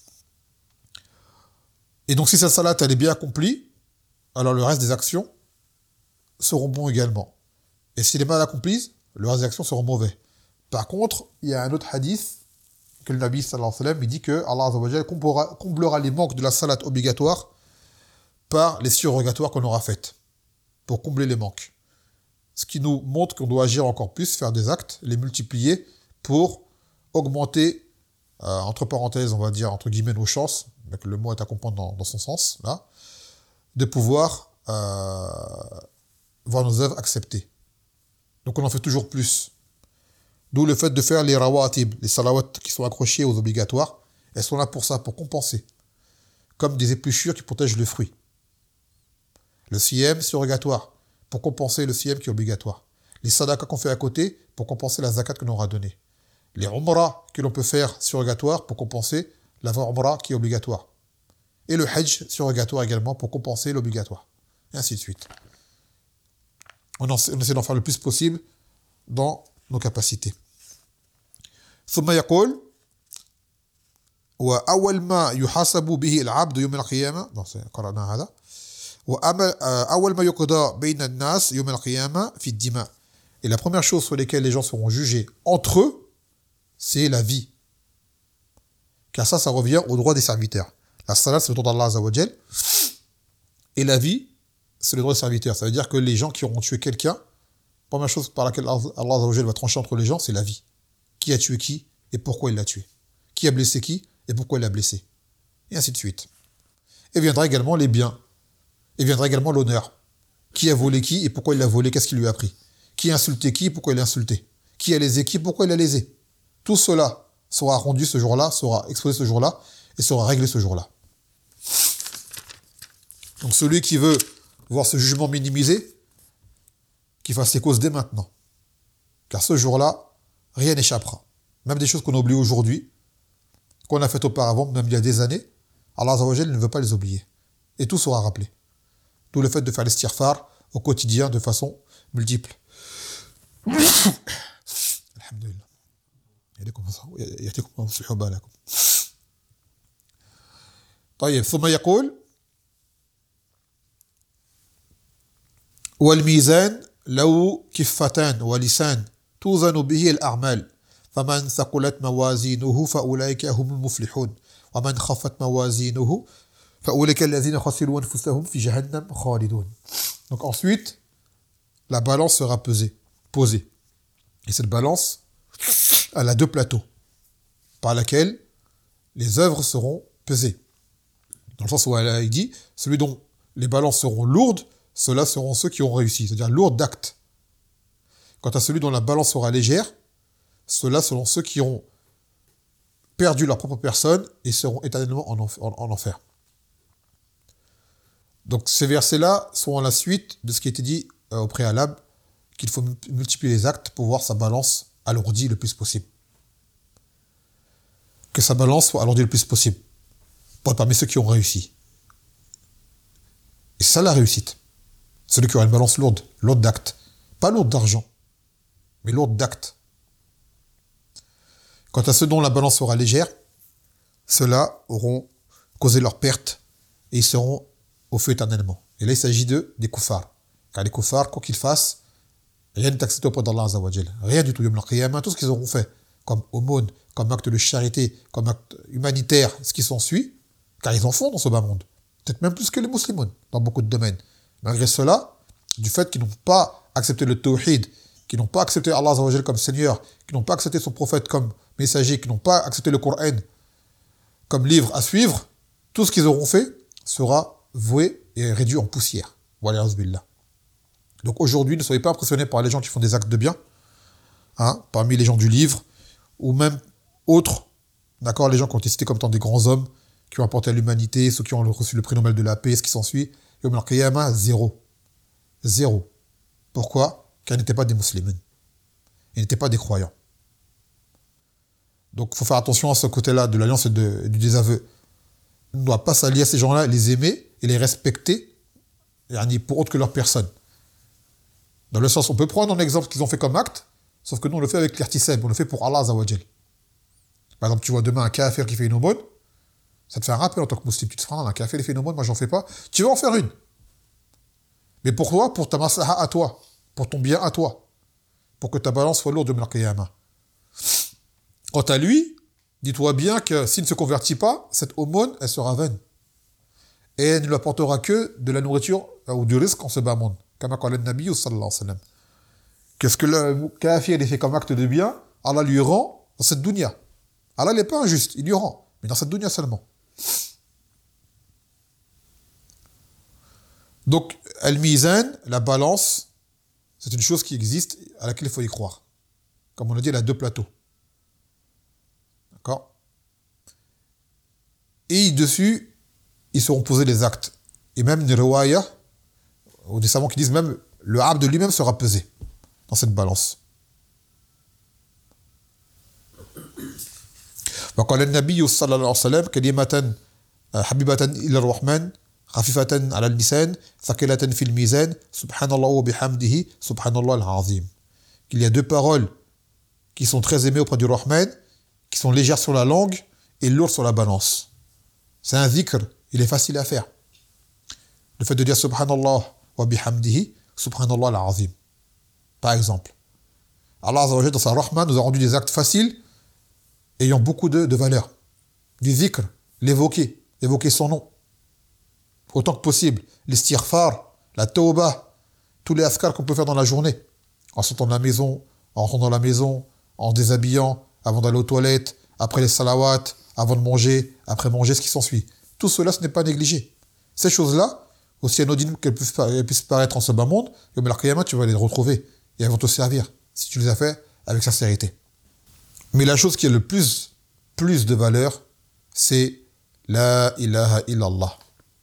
Speaker 1: Et donc, si cette salat elle est bien accomplie, alors le reste des actions seront bons également. Et si elle est mal accomplie, le reste des actions seront mauvais. Par contre, il y a un autre hadith que le Nabi sallallahu alayhi wa sallam il dit que Allah azza wa jalla comblera, comblera les manques de la salat obligatoire par les surrogatoires qu'on aura faites, pour combler les manques. Ce qui nous montre qu'on doit agir encore plus, faire des actes, les multiplier pour augmenter, euh, entre parenthèses, on va dire, entre guillemets, nos chances, mais que le mot est à comprendre dans, dans son sens, là, de pouvoir euh, voir nos œuvres acceptées. Donc on en fait toujours plus. D'où le fait de faire les rawatib, les salawats qui sont accrochés aux obligatoires, elles sont là pour ça, pour compenser. Comme des épluchures qui protègent le fruit. Le siyam, surrogatoire, pour compenser le siyam qui est obligatoire. Les sadaqas qu'on fait à côté, pour compenser la zakat que l'on aura donnée. Les umrah que l'on peut faire surrogatoire pour compenser la umrah qui est obligatoire. Et le hajj surrogatoire également pour compenser l'obligatoire. Et ainsi de suite. On, en, on essaie d'en faire le plus possible dans nos capacités. ثم يقول وأول ما يحاسب به العبد يوم القيامة قرأنا هذا وأول ما يقضى بين الناس يوم القيامة في الدماء. Et la première chose sur laquelle les gens seront jugés entre eux, c'est la vie. Car ça, ça revient au droit des serviteurs. La salat, c'est le droit d'Allah Azza wa Jal. Et la vie, c'est le droit des serviteurs. Ça veut dire que les gens qui auront tué quelqu'un, la première chose par laquelle Allah Azza wa Jal va trancher entre les gens, c'est la vie. Qui a tué qui et pourquoi il l'a tué. Qui a blessé qui et pourquoi il l'a blessé. Et ainsi de suite. Et viendra également les biens. Et viendra également l'honneur. Qui a volé qui et pourquoi il l'a volé, qu'est-ce qu'il lui a pris. Qui a insulté qui et pourquoi il l'a insulté. Qui a lésé qui et pourquoi il l'a lésé. Tout cela sera rendu ce jour-là, sera exposé ce jour-là et sera réglé ce jour-là. Donc celui qui veut voir ce jugement minimisé, qu'il fasse ses causes dès maintenant. Car ce jour-là, rien n'échappera. Même des choses qu'on a oubliées aujourd'hui, qu'on a faites auparavant, même il y a des années, Allah Azza wa Jalla ne veut pas les oublier. Et tout sera rappelé. D'où le fait de faire l'istighfar au quotidien de façon multiple. Alhamdulillah. يعطيكم الله يصلح بالكم. طيب ثم يقول والميزان له كفتان ولسان توزن به الأعمال فمن ثقلت موازينه فأولئك هم المفلحون ومن خفت موازينه فأولئك الذين خسروا أنفسهم في جهنم خالدون. Donc ensuite, la balance sera pesée, posée. Et cette balance, elle a deux plateaux par laquelle les œuvres seront pesées. Dans le sens où elle, il dit, celui dont les balances seront lourdes, ceux-là seront ceux qui auront réussi, c'est-à-dire lourdes d'actes. Quant à celui dont la balance sera légère, ceux-là seront ceux qui auront perdu leur propre personne et seront éternellement en, enf- en, en enfer. Donc ces versets-là sont à la suite de ce qui a été dit euh, au préalable, qu'il faut multiplier les actes pour voir sa balance alourdie le plus possible. Que sa balance soit alourdie le plus possible, pour être parmi ceux qui ont réussi. Et c'est ça la réussite. Celui qui aura une balance lourde, lourde d'actes. Pas lourde d'argent, mais lourde d'actes. Quant à ceux dont la balance sera légère, ceux-là auront causé leur perte et ils seront au feu éternellement. Et là, il s'agit de, des koufars. Car les koufars, quoi qu'ils fassent, rien n'est accepté auprès d'Allah Azza wa Jal. Rien du tout. Tout ce qu'ils auront fait, comme aumône, comme acte de charité, comme acte humanitaire, ce qui s'ensuit, car ils en font dans ce bas monde. Peut-être même plus que les musulmans, dans beaucoup de domaines. Malgré cela, du fait qu'ils n'ont pas accepté le tawhid, qu'ils n'ont pas accepté Allah Azza wa Jal comme Seigneur, qu'ils n'ont pas accepté son prophète comme messager, qu'ils n'ont pas accepté le Coran comme livre à suivre, tout ce qu'ils auront fait sera voué et réduit en poussière. Wallahu billah. Donc aujourd'hui, ne soyez pas impressionnés par les gens qui font des actes de bien, hein, parmi les gens du livre, ou même autres, d'accord, les gens qui ont été cités comme étant des grands hommes, qui ont apporté à l'humanité, ceux qui ont reçu le prix Nobel de la paix, ce qui s'ensuit, Yawm al-Qiyamah, zéro. Zéro. Pourquoi ? Car ils n'étaient pas des musulmans. Ils n'étaient pas des croyants. Donc il faut faire attention à ce côté-là de l'alliance et, de, et du désaveu. On ne doit pas s'allier à ces gens-là, les aimer et les respecter, et pour autre que leur personne. Dans le sens, on peut prendre un exemple qu'ils ont fait comme acte, sauf que nous on le fait avec l'irtisab, on le fait pour Allah Azza wa Jal. Par exemple, tu vois demain un kafir qui fait une aumône, ça te fait un rappel en tant que musulman. Tu te feras, un kafir il fait une aumône, moi j'en fais pas. Tu vas en faire une. Mais pour toi, pour ta maslaha à toi, pour ton bien à toi, pour que ta balance soit lourde de al-Qiyamah. Quant à lui, dis-toi bien que s'il ne se convertit pas, cette aumône, elle sera vaine. Et elle ne lui apportera que de la nourriture ou du risque en ce bas monde. Comme a dit le Nabi sallallahu alayhi wa sallam. Qu'est-ce que le kafir il fait comme acte de bien, Allah lui rend dans cette dunya. Allah n'est pas injuste, il lui rend, mais dans cette dunya seulement. Donc, al-mizan, la balance, c'est une chose qui existe, à laquelle il faut y croire. Comme on l'a dit, elle a deux plateaux. D'accord ? Et dessus, ils seront posés les actes. Et même une riwaya, ou des savants qui disent même, le abd lui-même sera pesé dans cette balance. وقال النبي صلى الله عليه وسلم كلمة حبيبة إلى الرحمن خفيفة على اللسان ثقيلة في الميزان سبحان الله وبحمده سبحان الله العظيم. Qu'il y a deux paroles qui sont très aimées auprès du Rahman, qui sont légères sur la langue et lourdes sur la balance. C'est un zikr, il est facile à faire. Le fait de dire subhanallah wa bihamdihi subhanallah al-azim. Par exemple, Allah Azza wa Jalla dans sa Rahman nous a rendu des actes faciles ayant beaucoup de, de valeur. Du zikr, l'évoquer, évoquer son nom. Autant que possible. L'istighfar, la tawbah, tous les askars qu'on peut faire dans la journée. En sortant de la maison, en rentrant dans la maison, en déshabillant, avant d'aller aux toilettes, après les salawats, avant de manger, après manger, ce qui s'ensuit. Tout cela, ce n'est pas négligé. Ces choses-là, aussi anodines qu'elles puissent, elles puissent paraître en ce bas monde, Yawm al-Qiyamah, tu vas les retrouver. Et elles vont te servir, si tu les as fait avec sincérité. Mais la chose qui a le plus, plus de valeur, c'est La ilaha illallah.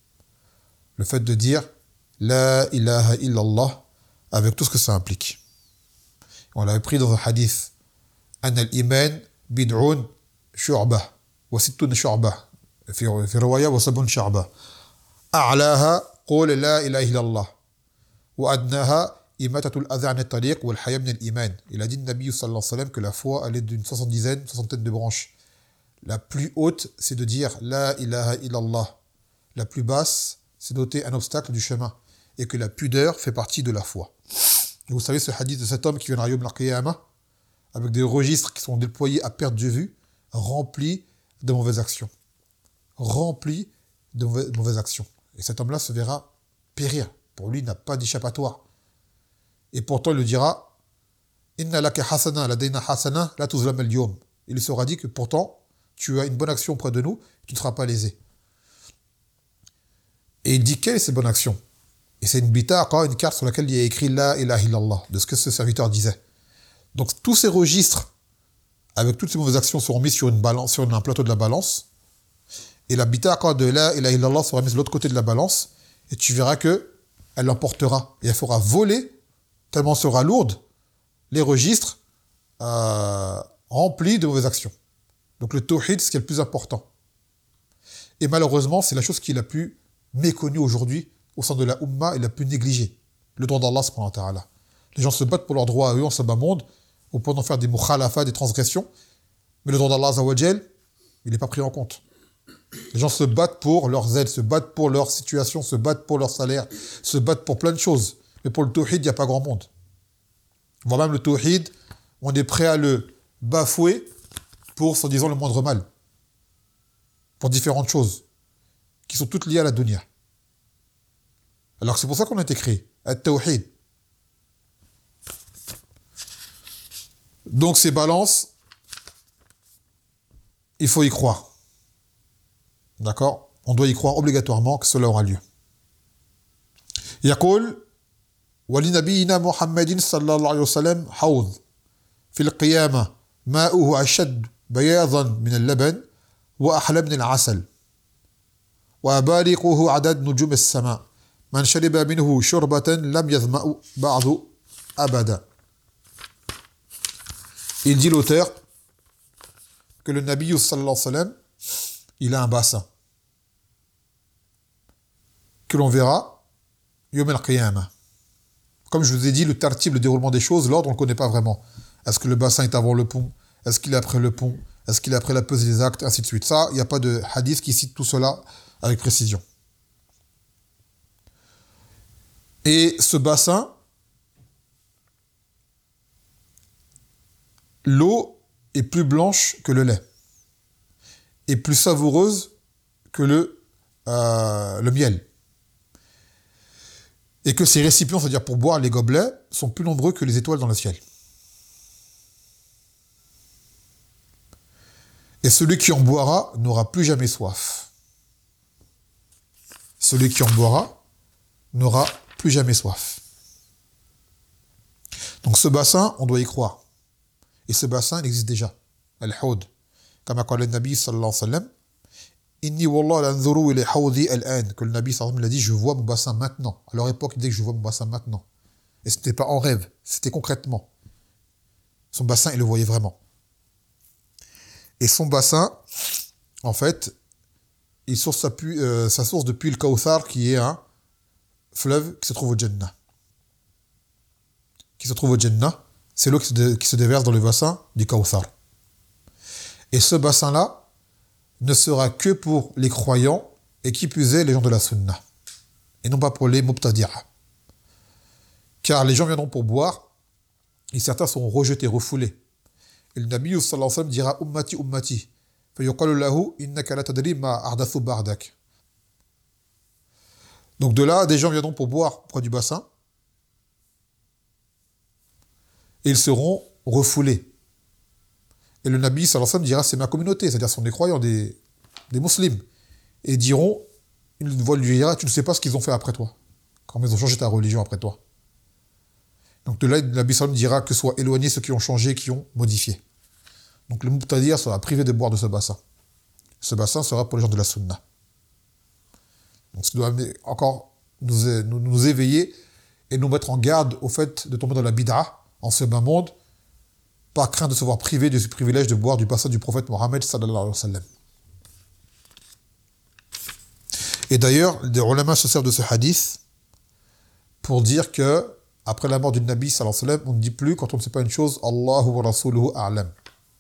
Speaker 1: Le fait de dire La ilaha illallah avec tout ce que ça implique. On l'avait pris dans un hadith. An al-iman bid'un shu'bah wa sittun shu'bah fi fi riwaya wa sab'un shu'bah. A'laha qul la ilaha illallah wa adnaha imatatul adha 'an at-tariq wal haya min al-iman. Il a dit le Nabi sallallahu alayhi wa sallam que la foi elle est d'une soixante-dizaine, soixantaine de branches. La plus haute, c'est de dire La ilaha illallah. La plus basse, c'est d'ôter un obstacle du chemin. Et que la pudeur fait partie de la foi. Et vous savez ce hadith de cet homme qui viendra Yawm al-Qiyamah avec des registres qui sont déployés à perte de vue, remplis de mauvaises actions. Remplis de mauvaises actions. Et cet homme-là se verra périr. Pour lui, il n'a pas d'échappatoire. Et pourtant, il le dira Inna laka hasana ladayna hasana la tuzlam al-yawm. Il lui sera dit que pourtant, tu as une bonne action près de nous, tu ne seras pas lésé. Et il dit quelle est cette bonne action? Et c'est une bitaqa, une carte sur laquelle il y a écrit La ilaha illallah, de ce que ce serviteur disait. Donc tous ces registres, avec toutes ces mauvaises actions, seront mis sur, une balance, sur un plateau de la balance. Et la bitaqa de La ilaha illallah sera mise de l'autre côté de la balance. Et tu verras que elle l'emportera. Et elle fera voler, tellement sera lourde, les registres euh, remplis de mauvaises actions. Donc le tawhid, c'est ce qui est le plus important. Et malheureusement, c'est la chose qui est la plus méconnue aujourd'hui au sein de la Ummah et la plus négligée. Le droit d'Allah, subhanahu wa ta'ala. Les gens se battent pour leurs droits à eux en ce bas monde, au point d'en faire des mukhalafas, des transgressions. Mais le droit d'Allah, azza wa jal, il n'est pas pris en compte. Les gens se battent pour leurs aides, se battent pour leur situation, se battent pour leur salaire, se battent pour plein de choses. Mais pour le tawhid, il n'y a pas grand monde. Voire même le tawhid, on est prêt à le bafouer pour, soi-disant, le moindre mal. Pour différentes choses, qui sont toutes liées à la dunya. Alors c'est pour ça qu'on a été créé, at-tawhid. Donc ces balances, il faut y croire. D'accord? On doit y croire obligatoirement que cela aura lieu. يقول ولنبينا محمد صلى الله عليه وسلم حوض في القيامة ماؤه أشد بياضا من اللبن وأحلى من العسل وأبارقه عدد نجوم السماء من شرب منه شربة لم يظمأ بعد أبدا. Il dit l'auteur que le Nabi sallallahu alayhi wa sallam, il a un bassin que l'on verra Yom al-Qiyamah. Comme je vous ai dit, le tartib, le déroulement des choses, l'ordre, on ne le connaît pas vraiment. Est-ce que le bassin est avant le pont? Est-ce qu'il est après le pont? Est-ce qu'il est après la pesée des actes? Ainsi de suite. Ça, il n'y a pas de hadith qui cite tout cela avec précision. Et ce bassin, l'eau est plus blanche que le lait et plus savoureuse que le, euh, le miel. Et que ces récipients, c'est-à-dire pour boire les gobelets, sont plus nombreux que les étoiles dans le ciel. Et celui qui en boira n'aura plus jamais soif. Celui qui en boira n'aura plus jamais soif. Donc ce bassin, on doit y croire. Et ce bassin, il existe déjà. Al-Hawd. Comme a dit le Nabi sallallahu alayhi wa sallam, Inni wallah lanzuru ila hawdi al-an, que le Nabi sallallahu alayhi wa sallam a dit, je vois mon bassin maintenant. À leur époque, il disait que je vois mon bassin maintenant. Et ce n'était pas en rêve, c'était concrètement. Son bassin, il le voyait vraiment. Et son bassin, en fait, il source sa, pu, euh, sa source depuis le Kawthar, qui est un fleuve qui se trouve au Jannah. Qui se trouve au Jannah, c'est l'eau qui se, dé, qui se déverse dans le bassin du Kawthar. Et ce bassin-là ne sera que pour les croyants et qui plus est les gens de la Sunna. Et non pas pour les Mubtadi'a. Car les gens viendront pour boire et certains seront rejetés, refoulés. Et le Nabi sallallahu alayhi wa sallam dira Ummati, Ummati. فَيُقَالُ لَهُ إِنَّكَ لَا تَدْرِي مَا أَحْدَثُ بَعْدَكَ. Donc de là, des gens viendront pour boire près du bassin et ils seront refoulés. Et le Nabi sallallahu alayhi wa sallam dira c'est ma communauté, c'est-à-dire ce sont des croyants, des, des musulmans. Et ils diront, une voix lui dira tu ne sais pas ce qu'ils ont fait après toi, quand ils ont changé ta religion après toi. Donc de là, le Nabi sallallahu alayhi wa sallam dira que soient éloignés ceux qui ont changé, qui ont modifié. Donc le Mubtadi' sera privé de boire de ce bassin. Ce bassin sera pour les gens de la Sunna. Donc ça doit encore nous, nous, nous éveiller et nous mettre en garde au fait de tomber dans la bid'a en ce bas monde, par crainte de se voir privé de ce privilège de boire du bassin du prophète Mohammed sallallahu alayhi wa sallam. Et d'ailleurs, les ulama se servent de ce hadith pour dire que après la mort du Nabi sallallahu alayhi wa sallam, on ne dit plus quand on ne sait pas une chose Allahu wa rasuluhu a'lam.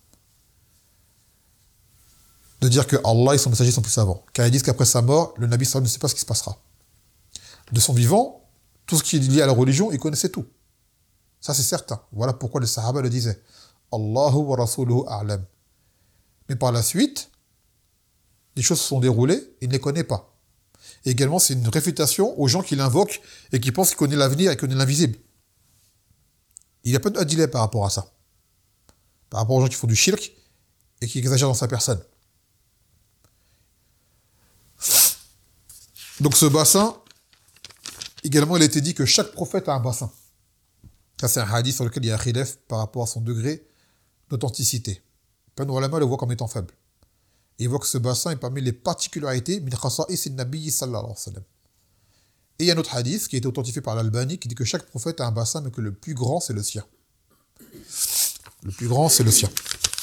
Speaker 1: De dire que Allah et son messager sont plus savants. Car ils disent qu'après sa mort, le Nabi sallallahu alayhi wa sallam ne sait pas ce qui se passera. De son vivant, tout ce qui est lié à la religion, il connaissait tout. Ça c'est certain. Voilà pourquoi les Sahaba le disaient. Allahu wa rasuluhu a'lam. Mais par la suite, les choses se sont déroulées, il ne les connaît pas. Et également, c'est une réfutation aux gens qui l'invoquent et qui pensent qu'il connaît l'avenir et qu'il connaît l'invisible. Il n'y a pas d'adilé par rapport à ça. Par rapport aux gens qui font du shirk et qui exagèrent dans sa personne. Donc ce bassin, également, il a été dit que chaque prophète a un bassin. Ça, c'est un hadith sur lequel il y a un khilaf par rapport à son degré d'authenticité. Plein de ulama le voit comme étant faible. Et il voit que ce bassin est parmi les particularités min khasa'is an-nabi sallallahu alayhi wa sallam. Et il y a un autre hadith qui a été authentifié par l'Albani qui dit que chaque prophète a un bassin, mais que le plus grand, c'est le sien. Le plus grand, c'est le sien.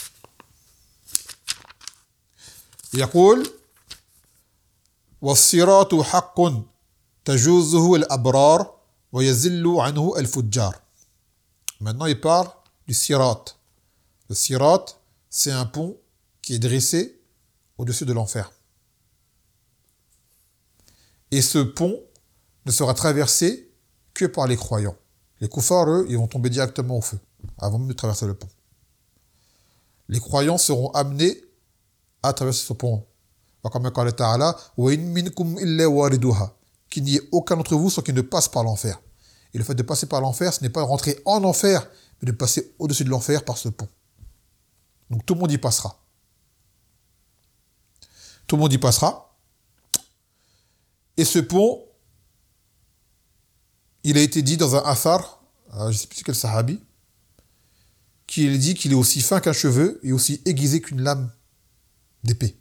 Speaker 1: يقول والصراط حق تجوزه الأبرار ويزل عنه الفجار. Maintenant, il parle du sirat. Le sirat, c'est un pont qui est dressé au-dessus de l'enfer. Et ce pont ne sera traversé que par les croyants. Les kuffars, eux, ils vont tomber directement au feu, avant même de traverser le pont. Les croyants seront amenés à traverser ce pont. Comme il dit Ta'ala, qu'il n'y ait aucun d'entre vous sans qu'il ne passe par l'enfer. Et le fait de passer par l'enfer, ce n'est pas de rentrer en enfer, mais de passer au-dessus de l'enfer par ce pont. Donc tout le monde y passera. Tout le monde y passera. Et ce pont, il a été dit dans un athar, je ne sais plus quel sahabi, qui dit qu'il est aussi fin qu'un cheveu et aussi aiguisé qu'une lame d'épée.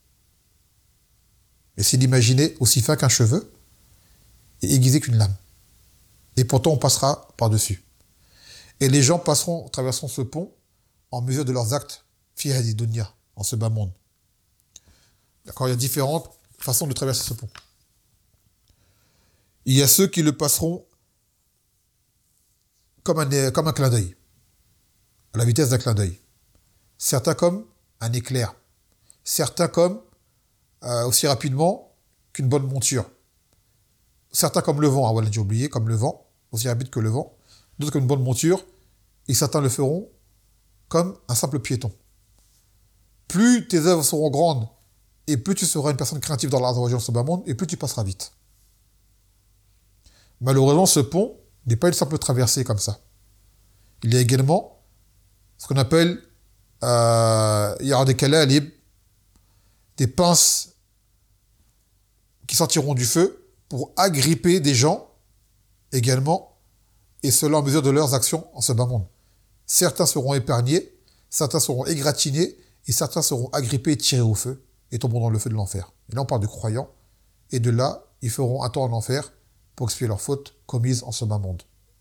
Speaker 1: Essayez d'imaginer aussi fin qu'un cheveu et aiguisé qu'une lame. Et pourtant, on passera par-dessus. Et les gens passeront, traverseront ce pont en mesure de leurs actes fi hadi dunya, en ce bas monde. D'accord, il y a différentes façons de traverser ce pont. Il y a ceux qui le passeront comme un, comme un clin d'œil, à la vitesse d'un clin d'œil. Certains comme un éclair. Certains comme euh, aussi rapidement qu'une bonne monture. Certains comme le vent, ah voilà, j'ai oublié, comme le vent, aussi rapide que le vent. D'autres comme une bonne monture. Et certains le feront comme un simple piéton. Plus tes œuvres seront grandes, et plus tu seras une personne craintive dans l'Azza wa Jalla, ce bas monde, et plus tu passeras vite. Malheureusement, ce pont n'est pas une simple traversée comme ça. Il y a également ce qu'on appelle euh, il y aura des kalalib, des pinces qui sortiront du feu pour agripper des gens également, et cela en mesure de leurs actions en ce bas monde. Certains seront épargnés, certains seront égratignés, et certains seront agrippés et tirés au feu, et tomberont dans le feu de l'enfer. Et là, on parle de croyants, et de là, ils feront un temps en enfer pour expier leurs fautes commises en ce bas monde.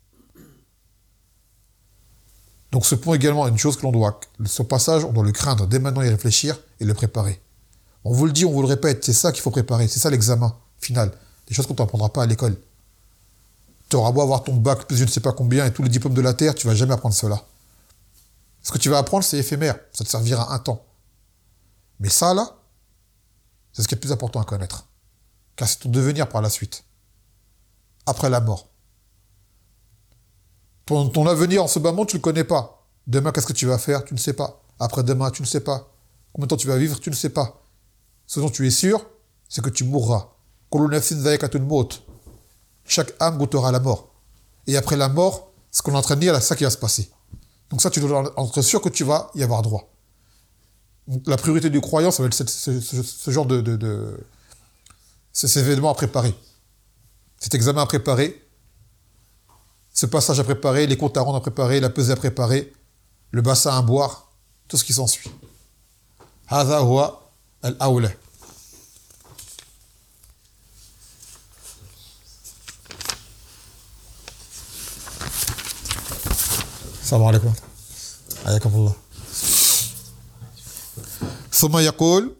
Speaker 1: Donc ce pont également est une chose que l'on doit, ce passage, on doit le craindre, dès maintenant y réfléchir et le préparer. On vous le dit, on vous le répète, c'est ça qu'il faut préparer, c'est ça l'examen final. Des choses qu'on ne t'apprendra pas à l'école. Tu auras beau avoir ton bac, plus je ne sais pas combien, et tous les diplômes de la Terre, tu ne vas jamais apprendre cela. Ce que tu vas apprendre, c'est éphémère, ça te servira un temps. Mais ça, là, c'est ce qui est le plus important à connaître. Car c'est ton devenir par la suite. Après la mort. Ton, ton avenir en ce bas monde, tu ne le connais pas. Demain, qu'est-ce que tu vas faire? Tu ne sais pas. Après-demain, tu ne sais pas. Combien de temps tu vas vivre? Tu ne sais pas. Ce dont tu es sûr, c'est que tu mourras. Chaque âme goûtera la mort. Et après la mort, ce qu'on est en train de dire, c'est ça qui va se passer. Donc ça, tu dois être sûr que tu vas y avoir droit. Donc la priorité du croyant, ça va être ce, ce, ce, ce genre de... de, de ces événements à préparer. Cet examen à préparer, ce passage à préparer, les comptes à rendre à préparer, la pesée à préparer, le bassin à boire, tout ce qui s'ensuit. هذا هو الأولى. السلام عليكم. حياكم الله. ثم يقول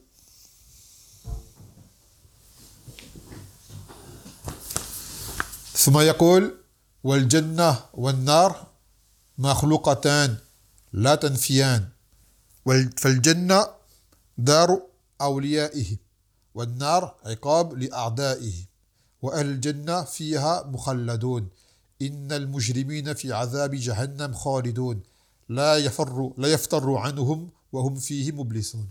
Speaker 1: ثم يقول والجنة والنار مخلوقتان لا تنفيان فالجنة دار أوليائه والنار عقاب لأعدائه وأهل الجنة فيها مخلدون إن المجرمين في عذاب جهنم خالدون لا يفر لا يفتر عنهم وهم فيه مبلسون.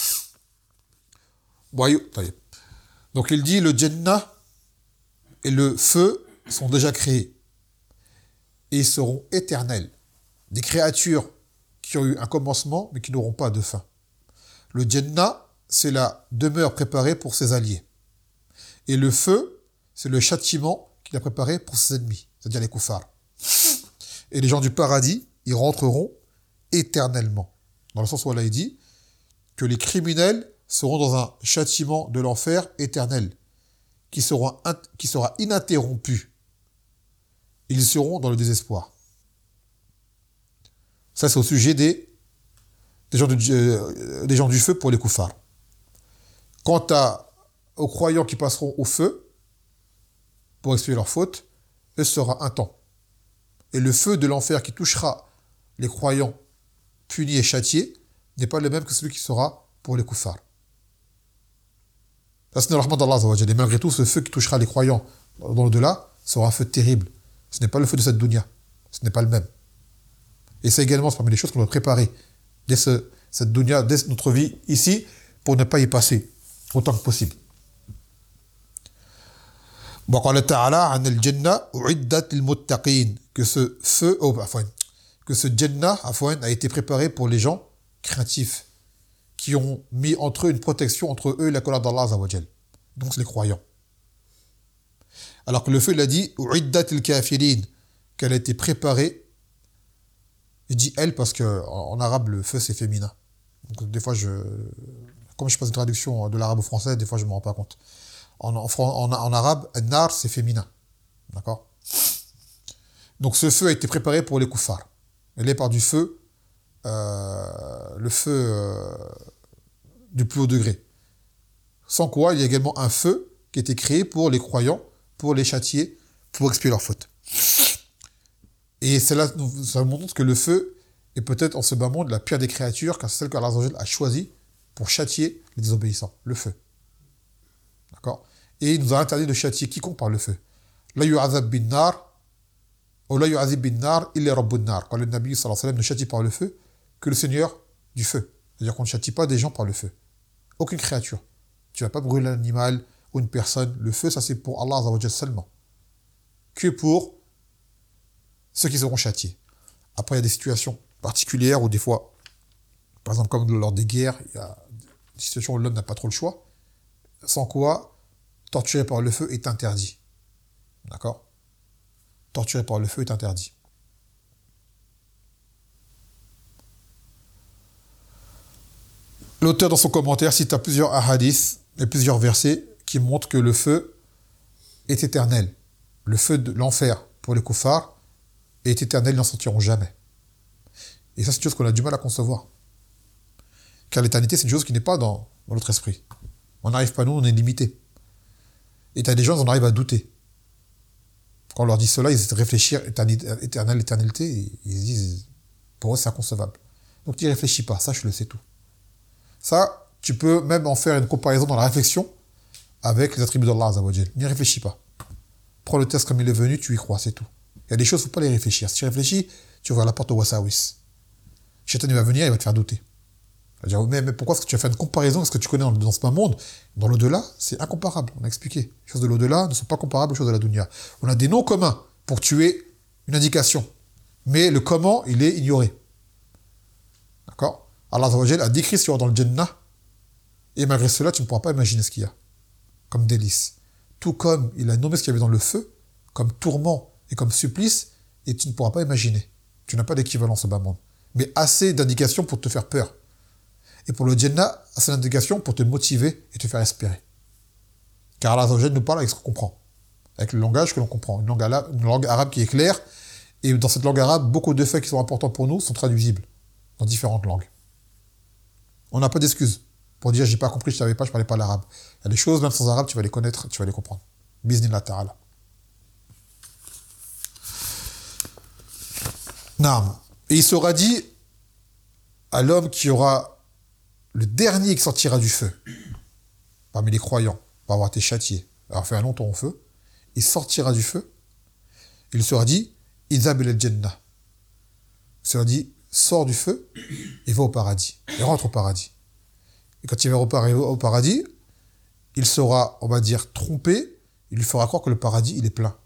Speaker 1: طيب. Donc il dit le Jannah et le feu sont déjà créés et ils seront éternels. Des créatures qui ont eu un commencement mais qui n'auront pas de fin. Le Jannah, c'est la demeure préparée pour ses alliés. Et le feu, c'est le châtiment qu'il a préparé pour ses ennemis, c'est-à-dire les koufars. Et les gens du paradis, ils rentreront éternellement. Dans le sens où Allah dit que les criminels seront dans un châtiment de l'enfer éternel, qui sera, qui sera ininterrompu. Ils seront dans le désespoir. Ça, c'est au sujet des, des, gens, du, euh, des gens du feu pour les koufars. Quant à, aux croyants qui passeront au feu, pour expier leurs fautes, eux sera un temps. Et le feu de l'enfer qui touchera les croyants punis et châtiés n'est pas le même que celui qui sera pour les koufars. Ça, c'est le rahman d'Allah. Et malgré tout, ce feu qui touchera les croyants dans l'au-delà sera un feu terrible. Ce n'est pas le feu de cette dunya. Ce n'est pas le même. Et c'est également parmi les choses qu'on doit préparer dès ce, cette dunya, dès notre vie ici, pour ne pas y passer autant que possible. وقال تعالى عن الجنة أعدت للمتقين, que ce feu, oh, enfin, que ce Jannah a été préparé pour les gens craintifs, qui ont mis entre eux une protection entre eux et la colère d'Allah Azza wa Jal. Donc c'est les croyants. Alors que le feu, il a dit U'iddat al-kafirin, qu'elle a été préparée. Il dit elle parce que en, en arabe le feu c'est féminin. Donc des fois je, comme je passe une traduction de l'arabe au français, des fois je ne me rends pas compte. En, en, en, en arabe, an-nar c'est féminin. D'accord? Donc ce feu a été préparé pour les koufars. Elle est par du feu, euh, le feu euh, du plus haut degré. Sans quoi, il y a également un feu qui a été créé pour les croyants, pour les châtier, pour expier leurs fautes. Et cela, ça montre que le feu est peut-être en ce bas monde la pire des créatures, car c'est celle qu'Allah a choisie pour châtier les désobéissants, le feu. D'accord? Et il nous a interdit de châtier quiconque par le feu. La yu'azab bin nar, ou la yu'azib bin nar, illa rabbun nar. Quand le Nabi sallallahu alayhi wa sallam ne châtie par le feu que le Seigneur du feu. C'est-à-dire qu'on ne châtie pas des gens par le feu. Aucune créature. Tu ne vas pas brûler un animal ou une personne. Le feu, ça c'est pour Allah Azza wa Jalla seulement. Que pour ceux qui seront châtiés. Après, il y a des situations particulières où des fois, par exemple comme lors des guerres, il y a des situations où l'homme n'a pas trop le choix. Sans quoi, torturer par le feu est interdit. D'accord? Torturer par le feu est interdit. L'auteur, dans son commentaire, cite à plusieurs hadiths et plusieurs versets qui montrent que le feu est éternel. Le feu de l'enfer pour les koufars est éternel, ils n'en sortiront jamais. Et ça, c'est une chose qu'on a du mal à concevoir. Car l'éternité, c'est une chose qui n'est pas dans, dans notre esprit. On n'arrive pas, nous, on est limité. Et tu as des gens, on arrive à douter. Quand on leur dit cela, ils réfléchissent éternel, éternalité, et ils disent, pour eux, c'est inconcevable. Donc, n'y réfléchis pas, ça, je le sais tout. Ça, tu peux même en faire une comparaison dans la réflexion avec les attributs d'Allah Azza wa Jal. N'y réfléchis pas. Prends le test comme il est venu, tu y crois, c'est tout. Il y a des choses, il ne faut pas les réfléchir. Si tu réfléchis, tu ouvres la porte au wasawis. Shaitan, il va venir, il va te faire douter. Il va dire, mais, mais pourquoi est-ce que tu as fait une comparaison avec ce que tu connais dans, dans ce bas monde? Dans l'au-delà, c'est incomparable. On a expliqué. Les choses de l'au-delà ne sont pas comparables aux choses de la dunya. On a des noms communs pour tuer une indication. Mais le comment, il est ignoré. D'accord? Allah Azza wa Jal a décrit ce qu'il y aura dans le Jannah. Et malgré cela, tu ne pourras pas imaginer ce qu'il y a. Comme délice. Tout comme il a nommé ce qu'il y avait dans le feu, comme tourment et comme supplice, et tu ne pourras pas imaginer. Tu n'as pas d'équivalent ce bas monde. Mais assez d'indications pour te faire peur. Et pour le Jannah, assez d'indications pour te motiver et te faire espérer. Car Allah Azza wa Jal nous parle avec ce qu'on comprend. Avec le langage que l'on comprend. Une langue, arabe, une langue arabe qui est claire. Et dans cette langue arabe, beaucoup de faits qui sont importants pour nous sont traduisibles dans différentes langues. On n'a pas d'excuses pour dire j'ai pas compris, je savais pas, je parlais pas l'arabe. Il y a des choses, même sans arabe, tu vas les connaître, tu vas les comprendre. Biznillah ta'ala. Naam. Et il sera dit à l'homme qui aura le dernier qui sortira du feu, parmi les croyants, va avoir été châtié, avoir fait un long temps au feu, il sortira du feu, il sera dit Idhab ila al-jannah. Il sera dit sors du feu et va au paradis. Et rentre au paradis. Et quand il va au paradis, il sera, on va dire, trompé. Il lui fera croire que le paradis, il est plein.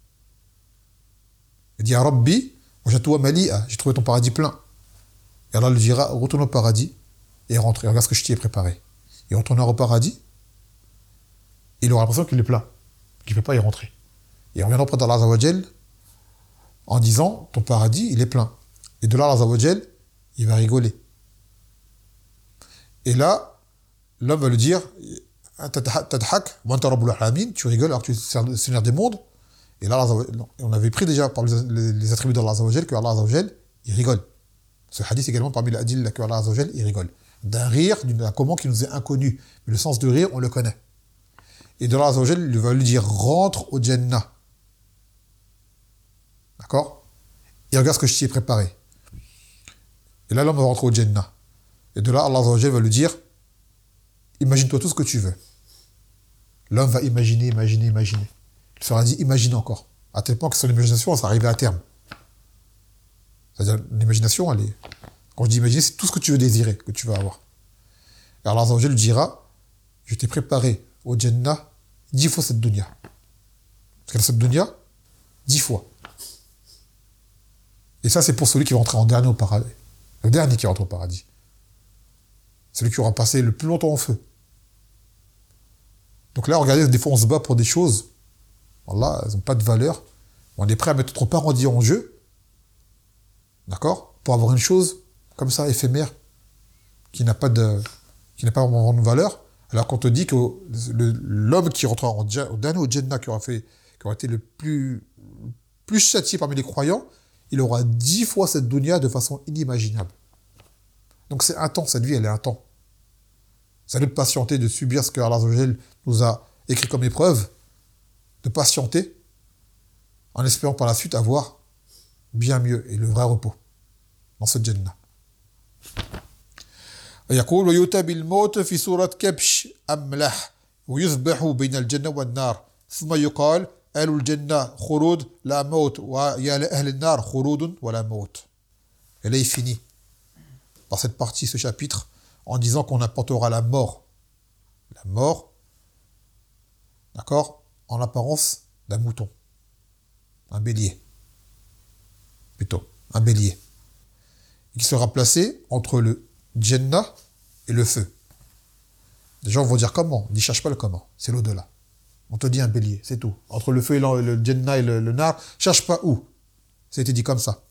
Speaker 1: Il dit, Rabbi, j'ai trouvé ton paradis plein. Et Allah lui dira, retourne au paradis et rentre. Et regarde ce que je t'y ai préparé. Il retournera au paradis. il aura l'impression qu'il est plein, qu'il ne peut pas y rentrer. Et il reviendra auprès d'Allah Azza wa Jal en disant, ton paradis, il est plein. Et de là, Allah Azza wa Jal, il va rigoler. Et là, l'homme va lui dire, tadhak, wa anta rabbul alamin, tu rigoles alors que tu es le Seigneur des mondes. Et là, on avait pris déjà par les, les attributs d'Allah Azza wa Jal que Allah Azza wa Jal, il rigole. Ce hadith également parmi les adil que Allah Azza wa Jal, il rigole. D'un rire, d'un comment qui nous est inconnu. Mais le sens de rire, on le connaît. Et de Allah Azza wa Jal, il va lui dire, rentre au Jannah. D'accord? Et regarde ce que je t'y ai préparé. Et là, l'homme va rentrer au Jannah. Et de là, Allah Azza wa Jal va lui dire, imagine-toi tout ce que tu veux. L'homme va imaginer, imaginer, imaginer. Il sera dit, imagine encore. À tel point que son imagination, ça arrive à terme. C'est-à-dire, l'imagination, elle est... Quand je dis imaginer, c'est tout ce que tu veux désirer, que tu vas avoir. Et Allah Azza wa Jal lui dira, je t'ai préparé au Jannah dix fois cette dunya. Parce que cette dunya, dix fois. Et ça, c'est pour celui qui va entrer en dernier au paradis. Le dernier qui rentre au paradis. Celui qui aura passé le plus longtemps en feu. Donc là, regardez, des fois, on se bat pour des choses. Allah, elles n'ont pas de valeur. On est prêt à mettre notre paradis en jeu. D'accord? Pour avoir une chose comme ça, éphémère, qui n'a pas de, qui n'a pas vraiment de valeur. Alors qu'on te dit que le, l'homme qui rentrera en, au dernier au Jannah, qui aura fait, qui aura été le plus, plus châtié parmi les croyants, il aura dix fois cette dunya de façon inimaginable. Donc c'est un temps, cette vie, elle est un temps. C'est à nous de patienter, de subir ce que Allah nous a écrit comme épreuve, de patienter, en espérant par la suite avoir bien mieux et le vrai repos dans ce Jannah. يقول ويؤتى بالموت في صورة كبش أملح ويذبح بين الجنة والنار ثم يقال أهل الجنة خلود لا موت ويا لأهل النار خلود ولا موت. Et là il finit par cette partie, ce chapitre, en disant qu'on apportera la mort. La mort, d'accord, en apparence d'un mouton. Un bélier. Plutôt, un bélier. Qui sera placé entre le Jannah et le feu. Les gens vont dire comment? Ils ne cherchent pas le comment, c'est l'au-delà. On te dit un bélier, c'est tout. Entre le feu et le, le Jannah et le, le nar, cherche pas où. Ça a été dit comme ça.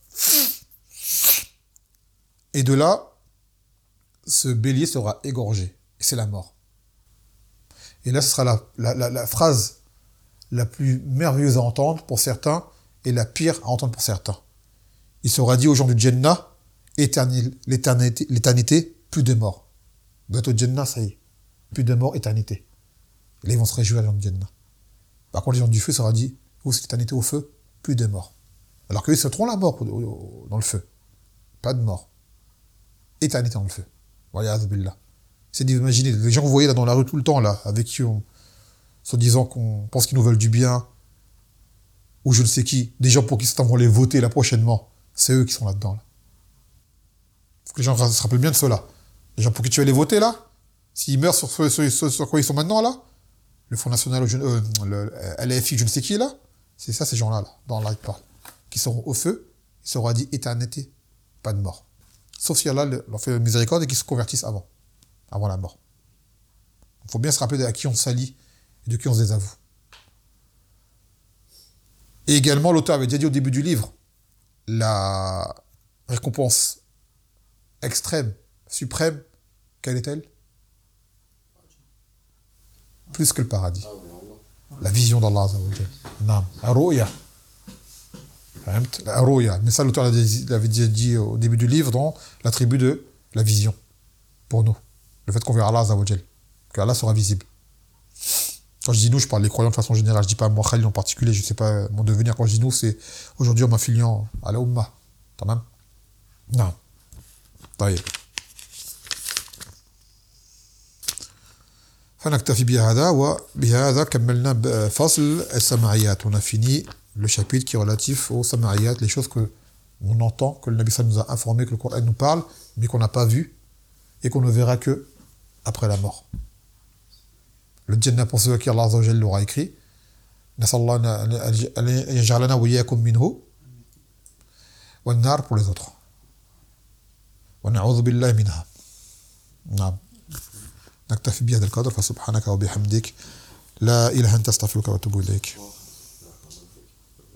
Speaker 1: Et de là, ce bélier sera égorgé. Et c'est la mort. Et là, ce sera la, la, la, la phrase la plus merveilleuse à entendre pour certains et la pire à entendre pour certains. Il sera dit aux gens du Jannah, l'éternité, l'éternité, plus de mort. Vous êtes au Jannah, ça y est. Plus de mort, éternité. Et là, ils vont se réjouir, les gens du Jannah. Par contre, les gens du feu sera dit, vous, c'est l'éternité au feu, plus de mort. Alors qu'eux, ils sauteront la mort dans le feu. Pas de mort. Éternité dans le feu. Voilà, billah. C'est d'imaginer, les gens que vous voyez là dans la rue tout le temps, là, avec qui on, se disant qu'on pense qu'ils nous veulent du bien, ou je ne sais qui, des gens pour qui certains vont les voter là prochainement, c'est eux qui sont là-dedans, là. Faut que les gens se rappellent bien de cela. Les gens pour qui tu vas les voter, là, s'ils meurent sur, sur, sur, sur quoi ils sont maintenant, là, le Front National, euh, le L F I, je ne sais qui, là, c'est ça, ces gens-là, là, dans là, ils parlent, qui seront au feu, il sera dit éternité, pas de mort. Sauf si Allah leur fait miséricorde et qu'ils se convertissent avant, avant la mort. Il faut bien se rappeler de à qui on s'allie et de qui on se désavoue. Et également, l'auteur avait déjà dit au début du livre, la récompense extrême, suprême, quelle est-elle? Plus que le paradis. La vision d'Allah Azza wa Jal. Naam. Ar-ru'ya. Ar-ru'ya. Mais ça, l'auteur l'avait déjà dit au début du livre dans l'attribut de la vision. Pour nous. Le fait qu'on verra Allah Azza wa Jal. Que Allah sera visible. Quand je dis nous, je parle des croyants de façon générale. Je dis pas moi, Khalil en particulier. Je sais pas mon devenir. Quand je dis nous, c'est aujourd'hui en m'affiliant à la Ummah. Tamam. Non. طيب. فنكتفي بهذا وبهذا كملنا فصل السماعيات. On a fini le chapitre qui est relatif aux sama'iyat, les choses que on entend, que le Nabi sallallahu alayhi wa sallam nous a informé, que le Coran nous parle, mais qu'on n'a pas vu et qu'on ne verra que après la mort. Le Jannah pour ceux qui Allah Azza wa Jalla l'aura écrit. Nasallahu an yaj'alana wa iyyakum minhu. Wa an-nar pour les autres. ونعوذ بالله منها. نعم. نكتفي بهذا القدر فسبحانك وبحمدك La ilaha illa anta astaghfiruka wa atubu ilayk.